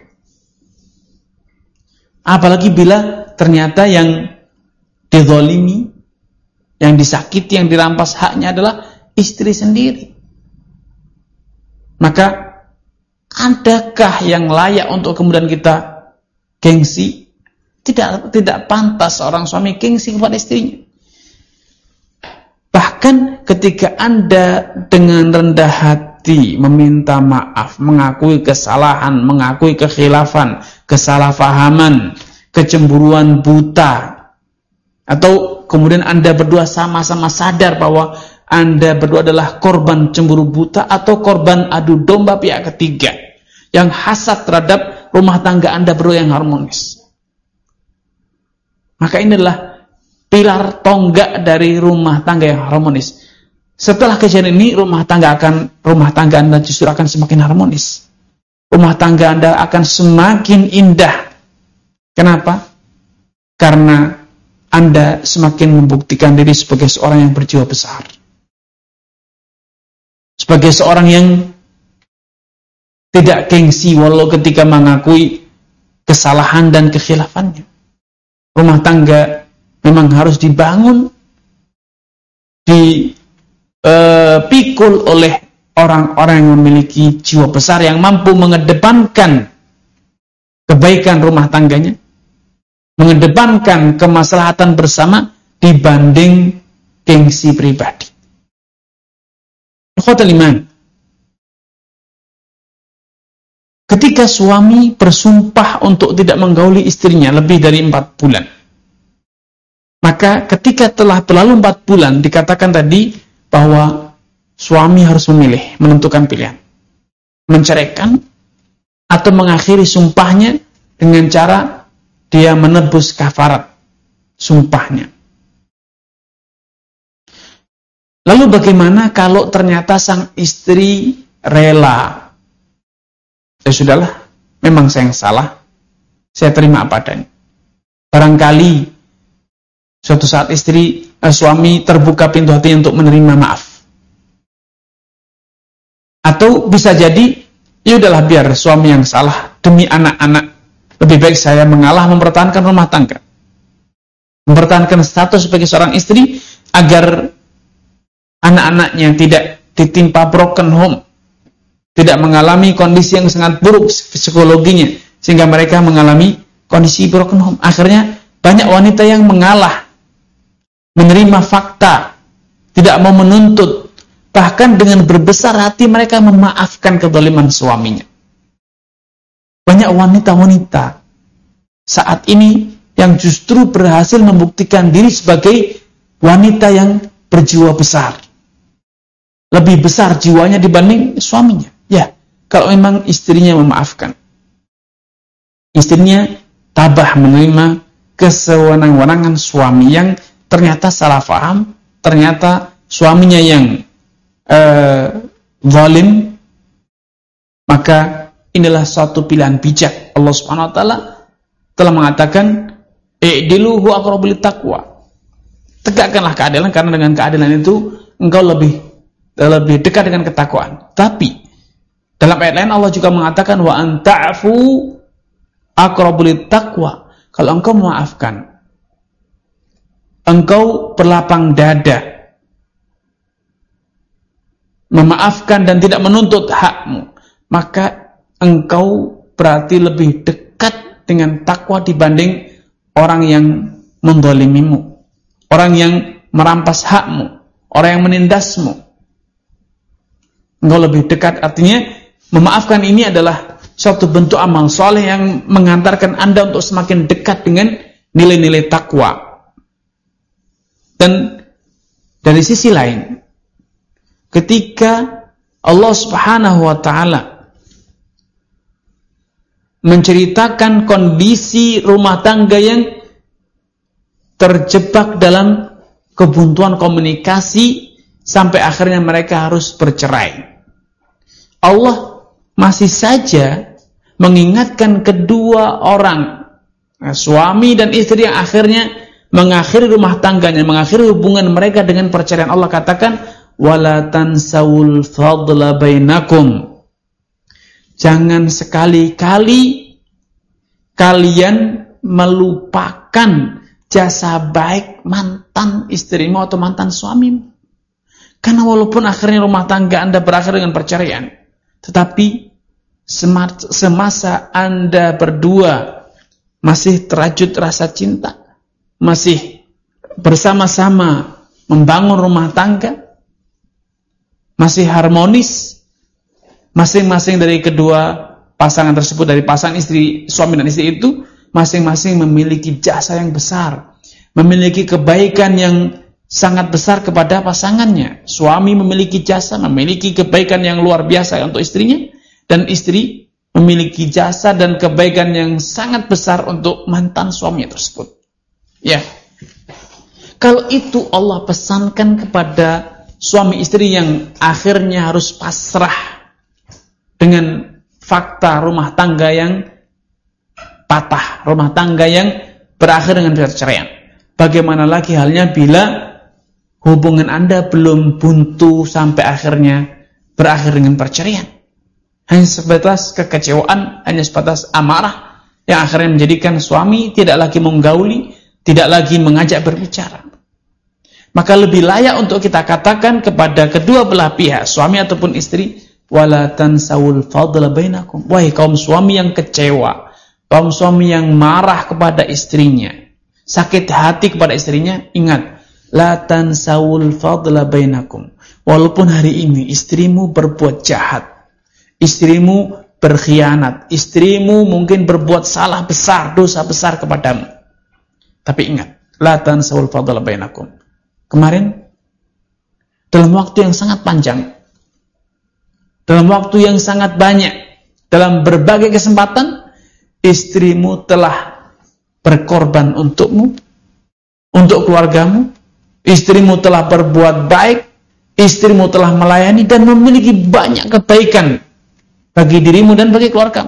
Apalagi bila ternyata yang dizalimi, yang disakiti, yang dirampas haknya adalah istri sendiri. Maka adakah yang layak untuk kemudian kita gengsi? Tidak, tidak pantas seorang suami gengsi kepada istrinya. Bahkan ketika Anda dengan rendah hati meminta maaf, mengakui kesalahan, mengakui kekhilafan, kesalahpahaman, kecemburuan buta, atau kemudian Anda berdua sama-sama sadar bahwa Anda berdua adalah korban cemburu buta atau korban adu domba pihak ketiga yang hasad terhadap rumah tangga Anda berdua yang harmonis. Maka ini adalah pilar tonggak dari rumah tangga yang harmonis. setelah kejadian ini rumah tangga akan rumah tangga Anda justru akan semakin harmonis. Rumah tangga Anda akan semakin indah. Kenapa? Karena Anda semakin membuktikan diri sebagai seorang yang berjiwa besar. Sebagai seorang yang tidak gengsi walau ketika mengakui kesalahan dan kekhilafannya. Rumah tangga memang harus dibangun, dipikul uh, oleh orang-orang yang memiliki jiwa besar yang mampu mengedepankan kebaikan rumah tangganya, mengedepankan kemaslahatan bersama dibanding gengsi pribadi. Ikhwatul iman, ketika suami bersumpah untuk tidak menggauli istrinya lebih dari empat bulan, maka ketika telah berlalu empat bulan, dikatakan tadi bahwa suami harus memilih, menentukan pilihan. Menceraikan atau mengakhiri sumpahnya dengan cara dia menebus kafarat sumpahnya. Lalu bagaimana kalau ternyata sang istri rela? Ya sudahlah, memang saya yang salah, saya terima apa adanya. Barangkali suatu saat istri, eh, suami terbuka pintu hatinya untuk menerima maaf. Atau bisa jadi, ya udahlah biar suami yang salah demi anak-anak. Lebih baik saya mengalah mempertahankan rumah tangga. Mempertahankan status sebagai seorang istri agar anak-anaknya tidak ditimpa broken home. Tidak mengalami kondisi yang sangat buruk psikologinya. Sehingga mereka mengalami kondisi broken home. Akhirnya banyak wanita yang mengalah, menerima fakta, tidak mau menuntut, bahkan dengan berbesar hati mereka memaafkan kezaliman suaminya. Banyak wanita-wanita saat ini yang justru berhasil membuktikan diri sebagai wanita yang berjiwa besar. Lebih besar jiwanya dibanding suaminya. Ya, kalau memang istrinya memaafkan. Istrinya tabah menerima kesewenang-wenangan suami yang ternyata salah faham, ternyata suaminya yang uh, zalim, maka inilah suatu pilihan bijak. Allah Subhanahu wa taala telah mengatakan, "I'dilu huwa aqrabu littaqwa." Tegakkanlah keadilan karena dengan keadilan itu engkau lebih lebih dekat dengan ketakwaan. Tapi dalam ayat lain Allah juga mengatakan, "Wa anta'fu aqrabu littaqwa." Kalau engkau memaafkan, engkau berlapang dada, memaafkan dan tidak menuntut hakmu, maka engkau berarti lebih dekat dengan takwa dibanding orang yang mendolimimu, orang yang merampas hakmu, orang yang menindasmu. Engkau lebih dekat, artinya memaafkan ini adalah suatu bentuk amal soleh yang mengantarkan Anda untuk semakin dekat dengan nilai-nilai takwa. Dan dari sisi lain, ketika Allah Subhanahu wa taala menceritakan kondisi rumah tangga yang terjebak dalam kebuntuan komunikasi sampai akhirnya mereka harus bercerai, Allah masih saja mengingatkan kedua orang, suami dan istri yang akhirnya mengakhiri rumah tangganya, mengakhiri hubungan mereka dengan perceraian. Allah katakan, "Wala tansawul fadla bainakum." Jangan sekali-kali kalian melupakan jasa baik mantan istrimu atau mantan suamimu. Karena walaupun akhirnya rumah tangga Anda berakhir dengan perceraian, tetapi semasa Anda berdua masih terajut rasa cinta, masih bersama-sama membangun rumah tangga, masih harmonis, masing-masing dari kedua pasangan tersebut, dari pasangan istri, suami dan istri itu, masing-masing memiliki jasa yang besar, memiliki kebaikan yang sangat besar kepada pasangannya. Suami memiliki jasa, memiliki kebaikan yang luar biasa untuk istrinya, dan istri memiliki jasa dan kebaikan yang sangat besar untuk mantan suaminya tersebut. Ya, kalau itu Allah pesankan kepada suami istri yang akhirnya harus pasrah dengan fakta rumah tangga yang patah, rumah tangga yang berakhir dengan perceraian. Bagaimana lagi halnya bila hubungan Anda belum buntu sampai akhirnya berakhir dengan perceraian? Hanya sebatas kekecewaan, hanya sebatas amarah yang akhirnya menjadikan suami tidak lagi menggauli, tidak lagi mengajak berbicara. Maka lebih layak untuk kita katakan kepada kedua belah pihak, suami ataupun istri, wala tansawul fadla bainakum. Wahai kaum suami yang kecewa, kaum suami yang marah kepada istrinya, sakit hati kepada istrinya, ingat, la tansawul fadla bainakum. Walaupun hari ini istrimu berbuat jahat, istrimu berkhianat, istrimu mungkin berbuat salah besar, dosa besar kepadamu, tapi ingat, la tansawul fadla bainakum. Kemarin dalam waktu yang sangat panjang, dalam waktu yang sangat banyak, dalam berbagai kesempatan, istrimu telah berkorban untukmu, untuk keluargamu. Istrimu telah berbuat baik, istrimu telah melayani dan memiliki banyak kebaikan bagi dirimu dan bagi keluargamu.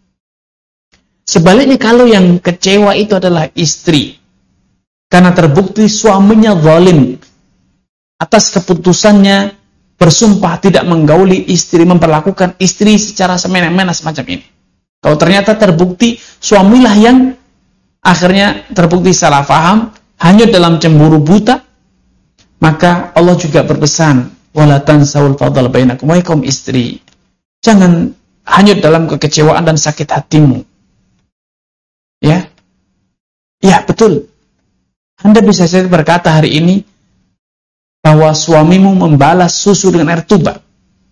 Sebaliknya, kalau yang kecewa itu adalah istri, karena terbukti suaminya zalim, atas keputusannya bersumpah tidak menggauli istri, memperlakukan istri secara semena-mena semacam ini. Kalau ternyata terbukti suamilah yang akhirnya terbukti salah faham, hanyut dalam cemburu buta, maka Allah juga berpesan, wala tansawul fadl bainakum. Wahai kaum istri, jangan hanyut dalam kekecewaan dan sakit hatimu. Ya, ya betul. Anda bisa saja berkata hari ini bahwa suamimu membalas susu dengan air tuba,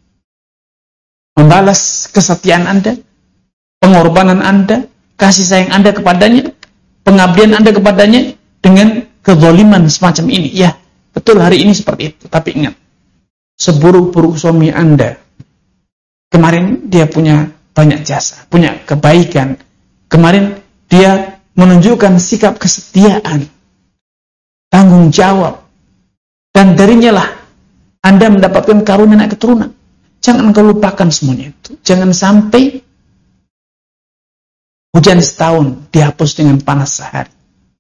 membalas kesetiaan Anda, pengorbanan Anda, kasih sayang Anda kepadanya, pengabdian Anda kepadanya dengan kezaliman semacam ini. Ya, betul hari ini seperti itu. Tapi ingat, seburuk-buruk suami Anda, kemarin dia punya banyak jasa, punya kebaikan. Kemarin dia menunjukkan sikap kesetiaan, tanggung jawab, dan darinya lah Anda mendapatkan karunia anak keturunan. Jangan engkau lupakan semuanya itu. Jangan sampai hujan setahun dihapus dengan panas sehari.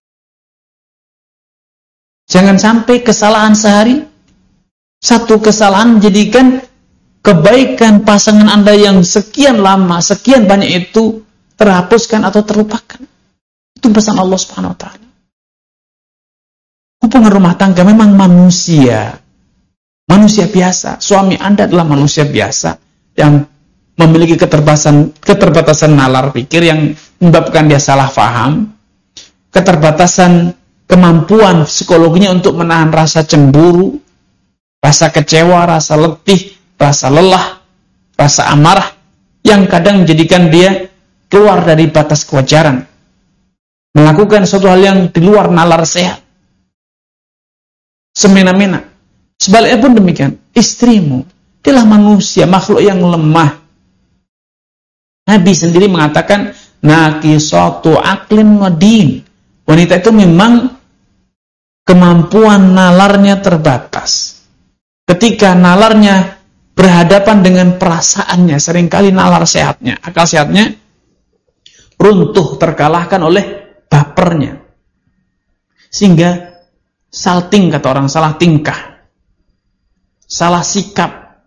Jangan sampai kesalahan sehari, satu kesalahan menjadikan kebaikan pasangan Anda yang sekian lama, sekian banyak itu terhapuskan atau terlupakan. Itu pesan Allah Subhanahu wa taala. Hubungan rumah tangga memang manusia. Manusia biasa. Suami Anda adalah manusia biasa yang memiliki keterbatasan keterbatasan nalar pikir yang menyebabkan dia salah paham. Keterbatasan kemampuan psikologinya untuk menahan rasa cemburu, rasa kecewa, rasa letih, rasa lelah, rasa amarah yang kadang menjadikan dia keluar dari batas kewajaran, melakukan suatu hal yang di luar nalar sehat, semena-mena. Sebaliknya pun demikian, istrimu adalah manusia, makhluk yang lemah. Nabi sendiri mengatakan, naqisatu aqlin wa din. Wanita itu memang kemampuan nalarnya terbatas. Ketika nalarnya berhadapan dengan perasaannya, seringkali nalar sehatnya, akal sehatnya runtuh, terkalahkan oleh bapernya. Sehingga salting, kata orang, salah tingkah, salah sikap.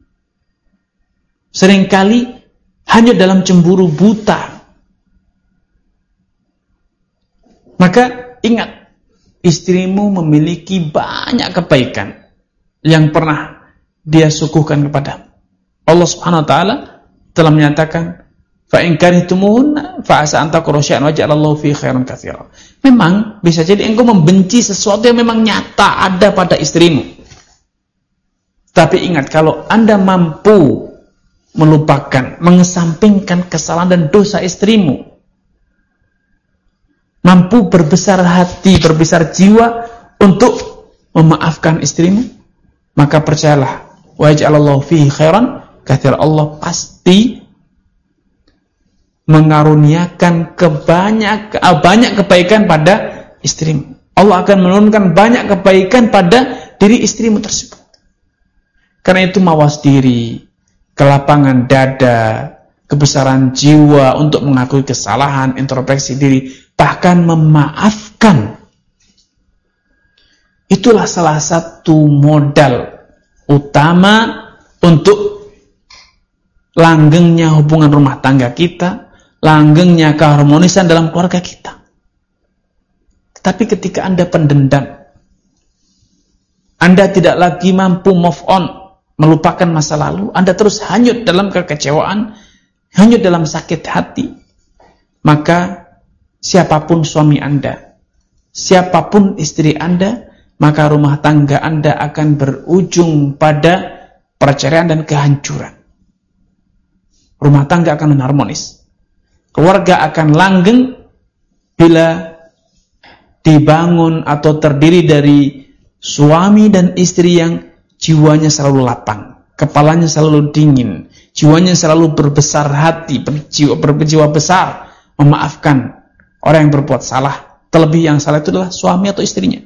Seringkali hanya dalam cemburu buta. Maka ingat, istrimu memiliki banyak kebaikan yang pernah dia suguhkan kepadamu. Allah Subhanahu wa taala telah menyatakan, fa in karihtumuhunna fa asa an takrahu syai'an wa ja'alallahu fi khairan katsira. Memang bisa jadi engkau membenci sesuatu yang memang nyata ada pada istrimu. Tapi ingat, kalau Anda mampu melupakan, mengesampingkan kesalahan dan dosa istrimu, mampu berbesar hati, berbesar jiwa untuk memaafkan istrimu, maka percayalah, wa ja'alallahu fihi khairan katsira. Allah pasti mengaruniakan kebanyak banyak kebaikan pada istrimu. Allah akan menurunkan banyak kebaikan pada diri istrimu tersebut. Karena itu mawas diri, kelapangan dada, kebesaran jiwa untuk mengakui kesalahan, introspeksi diri, bahkan memaafkan. Itulah salah satu modal utama untuk langgengnya hubungan rumah tangga kita, langgengnya keharmonisan dalam keluarga kita. Tetapi ketika Anda pendendam, Anda tidak lagi mampu move on, melupakan masa lalu, Anda terus hanyut dalam kekecewaan, hanyut dalam sakit hati, maka siapapun suami Anda, siapapun istri Anda, maka rumah tangga Anda akan berujung pada perceraian dan kehancuran. Rumah tangga akan harmonis. Keluarga akan langgeng bila dibangun atau terdiri dari suami dan istri yang jiwanya selalu lapang, kepalanya selalu dingin, jiwanya selalu berbesar hati, berjiwa, berjiwa besar, memaafkan orang yang berbuat salah. Terlebih yang salah itu adalah suami atau istrinya.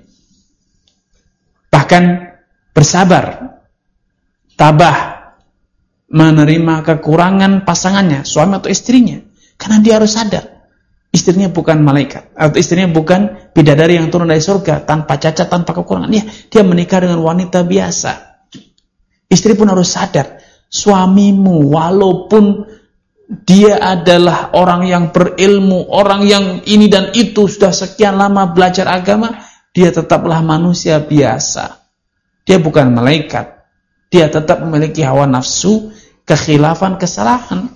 Bahkan bersabar, tabah, menerima kekurangan pasangannya, suami atau istrinya. Karena dia harus sadar, istrinya bukan malaikat, atau istrinya bukan bidadari yang turun dari surga, tanpa cacat, tanpa kekurangan. Ya, dia menikah dengan wanita biasa. Istri pun harus sadar, suamimu walaupun dia adalah orang yang berilmu, orang yang ini dan itu, sudah sekian lama belajar agama, dia tetaplah manusia biasa. Dia bukan malaikat. Dia tetap memiliki hawa nafsu, kekhilafan, kesalahan.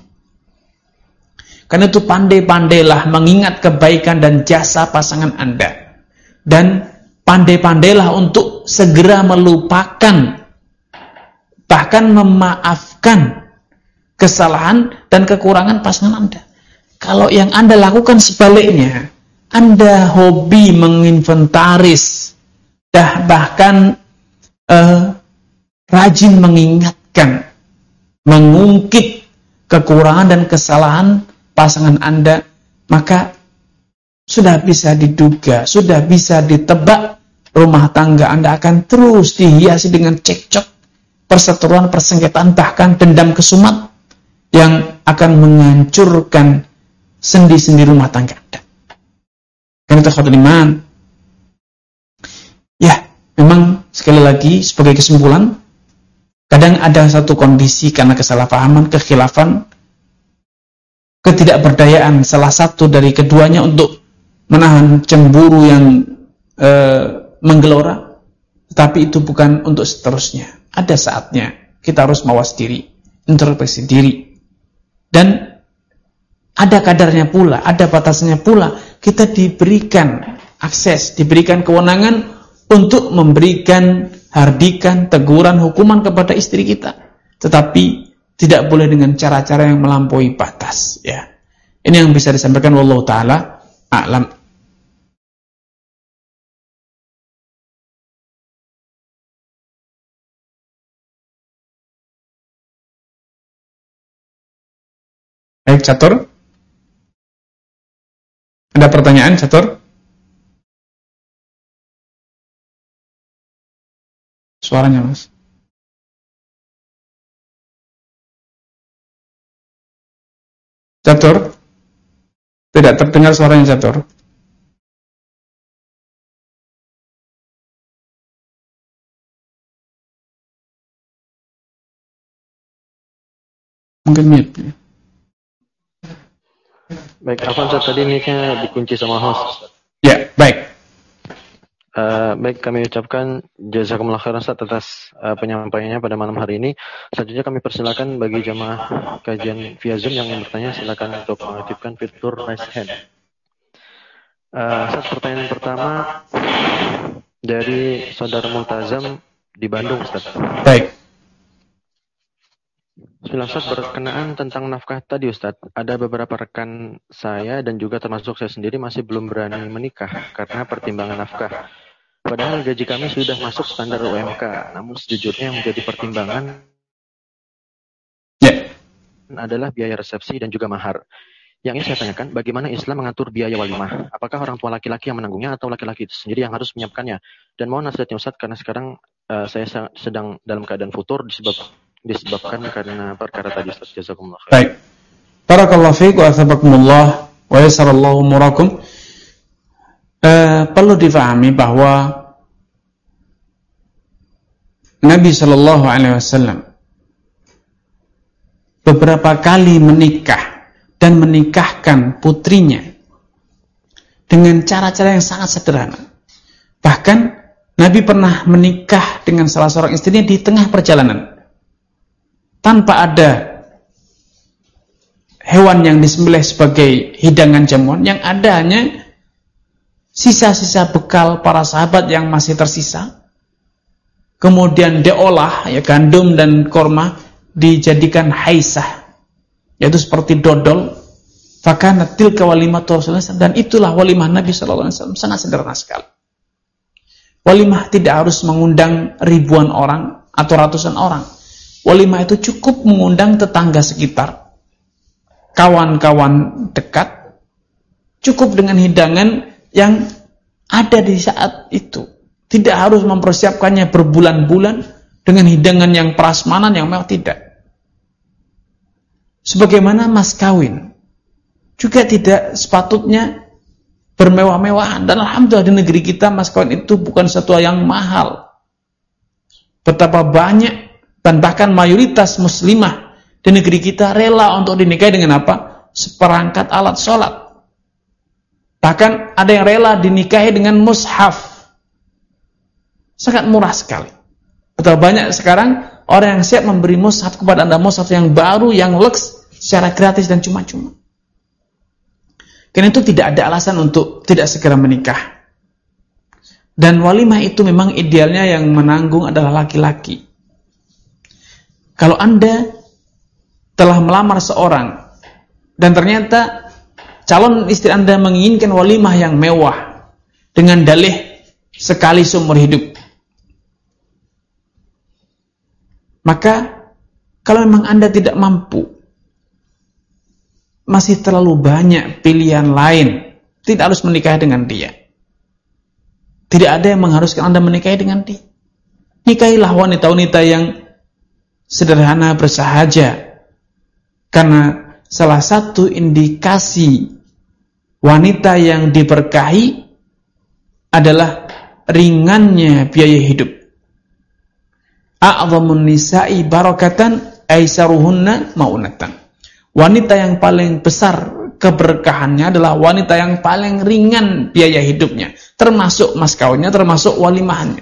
Karena itu pandai-pandailah mengingat kebaikan dan jasa pasangan Anda. Dan pandai-pandailah untuk segera melupakan, bahkan memaafkan kesalahan dan kekurangan pasangan Anda. Kalau yang Anda lakukan sebaliknya, Anda hobi menginventaris, dah bahkan uh, rajin mengingatkan, mengungkit kekurangan dan kesalahan pasangan Anda, maka sudah bisa diduga, sudah bisa ditebak, rumah tangga Anda akan terus dihiasi dengan cekcok, perseteruan, persengketaan, bahkan dendam kesumat yang akan menghancurkan sendi-sendi rumah tangga Anda. Karena itu khotbah iman. Ya, memang sekali lagi sebagai kesimpulan, kadang ada satu kondisi karena kesalahpahaman, kekhilafan, ketidakberdayaan salah satu dari keduanya untuk menahan cemburu yang e, menggelora, tetapi itu bukan untuk seterusnya. Ada saatnya kita harus mawas diri, introspeksi diri, dan ada kadarnya pula, ada batasnya pula. Kita diberikan akses, diberikan kewenangan untuk memberikan hardikan, teguran, hukuman kepada istri kita. Tetapi tidak boleh dengan cara-cara yang melampaui batas. Ya, ini yang bisa disampaikan. Wallahu ta'ala a'lam. Baik, Catur. Ada pertanyaan, Catur? Suaranya, Mas. Catur? Tidak terdengar suaranya, Catur. Mungkin mute. Baik, Afwan, tadi mic-nya dikunci sama host. Ya, baik. Uh, baik, kami ucapkan jazakumullah khairan Ustaz atas uh, penyampaiannya pada malam hari ini. Selanjutnya kami persilakan bagi jamaah kajian via Zoom yang ingin bertanya, silakan untuk mengaktifkan fitur raise hand. Uh, Ustaz, pertanyaan pertama dari Saudara Multazam di Bandung, Ustaz. Baik. Bismillah, Ustaz, berkenaan tentang nafkah tadi, Ustaz. Ada beberapa rekan saya dan juga termasuk saya sendiri masih belum berani menikah karena pertimbangan nafkah. Padahal gaji kami sudah masuk standar U M K, namun sejujurnya yang menjadi pertimbangan yeah. adalah biaya resepsi dan juga mahar. Yang ingin saya tanyakan, bagaimana Islam mengatur biaya walimah? Apakah orang tua laki-laki yang menanggungnya atau laki-laki itu sendiri yang harus menyiapkannya? Dan mohon nasihatnya Ustaz, karena sekarang uh, saya sedang dalam keadaan futur disebab, disebabkan karena perkara tadi Ustaz. Jazakumullah khair. Baik. Barakallahu fiik wa athabakumullah wa yassarallahu umurakum. Uh, perlu difahami bahwa Nabi Shallallahu Alaihi Wasallam beberapa kali menikah dan menikahkan putrinya dengan cara-cara yang sangat sederhana. Bahkan Nabi pernah menikah dengan salah seorang istrinya di tengah perjalanan, tanpa ada hewan yang disembelih sebagai hidangan jamuan. Yang ada hanya sisa-sisa bekal para sahabat yang masih tersisa. Kemudian diolah, ya, gandum dan korma dijadikan haisah, yaitu seperti dodol. Fakanat tilka walimatu Rasulullah, dan itulah walimah Nabi sallallahu alaihi wasallam, sangat sederhana sekali. Walimah tidak harus mengundang ribuan orang atau ratusan orang. Walimah itu cukup mengundang tetangga sekitar, kawan-kawan dekat, cukup dengan hidangan yang ada di saat itu. Tidak harus mempersiapkannya berbulan-bulan dengan hidangan yang prasmanan yang mewah, tidak. Sebagaimana mas kawin juga tidak sepatutnya bermewah-mewahan. Dan alhamdulillah di negeri kita mas kawin itu bukan sesuatu yang mahal. Betapa banyak dan bahkan mayoritas muslimah di negeri kita rela untuk dinikahi dengan apa? Seperangkat alat sholat. Bahkan ada yang rela dinikahi dengan mushaf. Sangat murah sekali. Betapa banyak sekarang orang yang siap memberi mushaf kepada Anda, mushaf yang baru, yang lux, secara gratis dan cuma-cuma. Karena itu tidak ada alasan untuk tidak segera menikah. Dan walimah itu memang idealnya yang menanggung adalah laki-laki. Kalau Anda telah melamar seorang dan ternyata calon istri Anda menginginkan walimah yang mewah dengan dalih sekali seumur hidup, maka kalau memang Anda tidak mampu, masih terlalu banyak pilihan lain, tidak harus menikah dengan dia. Tidak ada yang mengharuskan Anda menikahi dengan dia. Nikahilah wanita-wanita yang sederhana, bersahaja. Karena salah satu indikasi wanita yang diberkahi adalah ringannya biaya hidup. A'dhamun nisa'i barakatan aisaruhunna maunatan. Wanita yang paling besar keberkahannya adalah wanita yang paling ringan biaya hidupnya, termasuk mas kawinnya, termasuk walimahannya.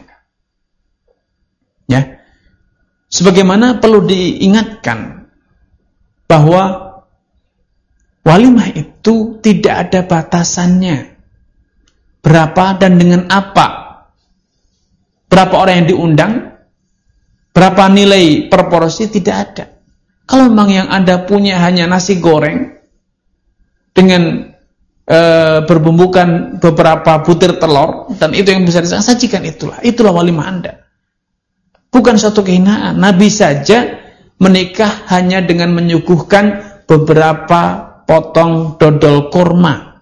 Ya. Sebagaimana perlu diingatkan bahwa walimah itu tidak ada batasannya. Berapa dan dengan apa? Berapa orang yang diundang? Berapa nilai proporsi? Tidak ada. Kalau memang yang Anda punya hanya nasi goreng dengan e, berbumbukan beberapa butir telur, dan itu yang bisa disajikan, itulah itulah walimah Anda. Bukan suatu kehinaan. Nabi saja menikah hanya dengan menyuguhkan beberapa potong dodol kurma.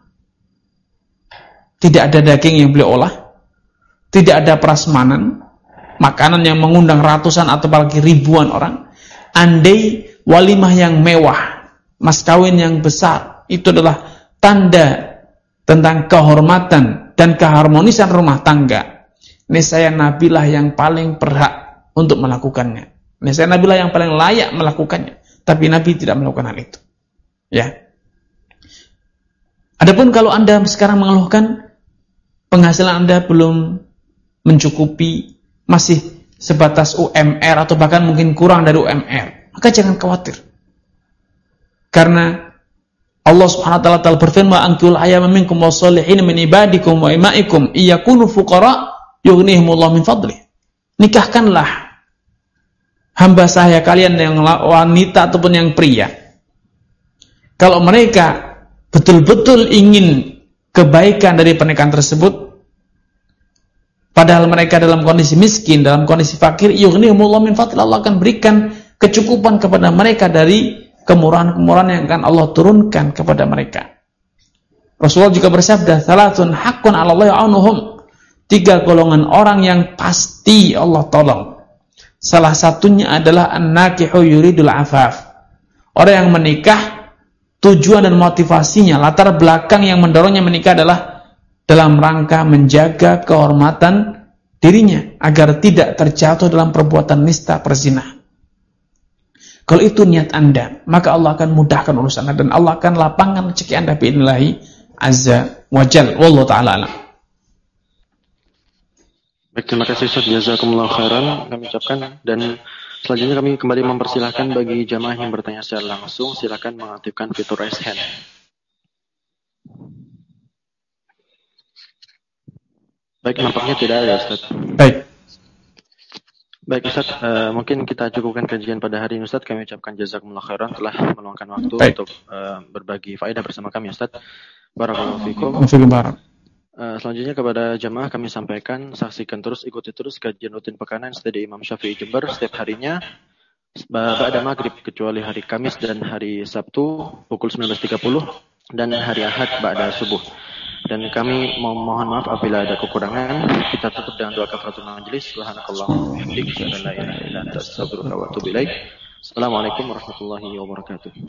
Tidak ada daging yang beliau olah, tidak ada prasmanan, makanan yang mengundang ratusan atau apalagi ribuan orang. Andai walimah yang mewah, mas kawin yang besar, itu adalah tanda tentang kehormatan dan keharmonisan rumah tangga, niscaya Nabi lah yang paling berhak untuk melakukannya. Niscaya Nabi lah yang paling layak melakukannya. Tapi Nabi tidak melakukan hal itu. Ya. Adapun kalau Anda sekarang mengeluhkan penghasilan Anda belum mencukupi, masih sebatas U M R atau bahkan mungkin kurang dari U M R, maka jangan khawatir. Karena Allah Subhanahu wa taala telah berfirman, "Ankihul ayyama minkum wash-shalihin min ibadikum wa imaikum iyakunu fuqara yughnihimullahu min fadlih." Nikahkanlah hamba sahaya kalian yang wanita ataupun yang pria. Kalau mereka betul-betul ingin kebaikan dari pernikahan tersebut, padahal mereka dalam kondisi miskin, dalam kondisi fakir, yughnihimullahu min fadlih, Allah akan berikan kecukupan kepada mereka dari kemurahan-kemurahan yang akan Allah turunkan kepada mereka. Rasulullah juga bersabda, "Salatun haqqun 'ala Allahi aunuhum." Tiga golongan orang yang pasti Allah tolong. Salah satunya adalah an-nakihu yuridul afaf. Orang yang menikah, tujuan dan motivasinya, latar belakang yang mendorongnya menikah adalah dalam rangka menjaga kehormatan dirinya agar tidak terjatuh dalam perbuatan nista perzinahan. Kalau itu niat Anda, maka Allah akan mudahkan urusan Anda dan Allah akan lapangkan rezeki Anda biidznillah azza wa jalla. Wallahu taala alam. Baik, terima kasih Ustaz, jazakumullah khairan kami ucapkan, dan selanjutnya kami kembali mempersilahkan bagi jamaah yang bertanya secara langsung, silakan mengaktifkan fitur raise hand. Baik, nampaknya tidak ada Ustaz. Baik. Baik Ustaz, uh, mungkin kita cukupkan kajian pada hari ini Ustaz. Kami ucapkan jazakumullah khairan telah meluangkan waktu Baik. untuk uh, berbagi faedah bersama kami Ustaz. Barakallahu fikum. Uh, selanjutnya kepada jamaah kami sampaikan, saksikan terus, ikuti terus kajian rutin pekanan Studi Imam Syafi'i Jember setiap harinya pada maghrib, kecuali hari Kamis dan hari Sabtu pukul sembilan belas tiga puluh dan hari Ahad ba'da subuh. Dan kami mohon maaf apabila ada kekurangan. Kita tutup dengan doa kafaratul majelis. Subhanakallahumma wa bihamdika, asyhadu an la ilaha illa anta, astaghfiruka wa atubu ilaik. Assalamualaikum warahmatullahi wabarakatuh.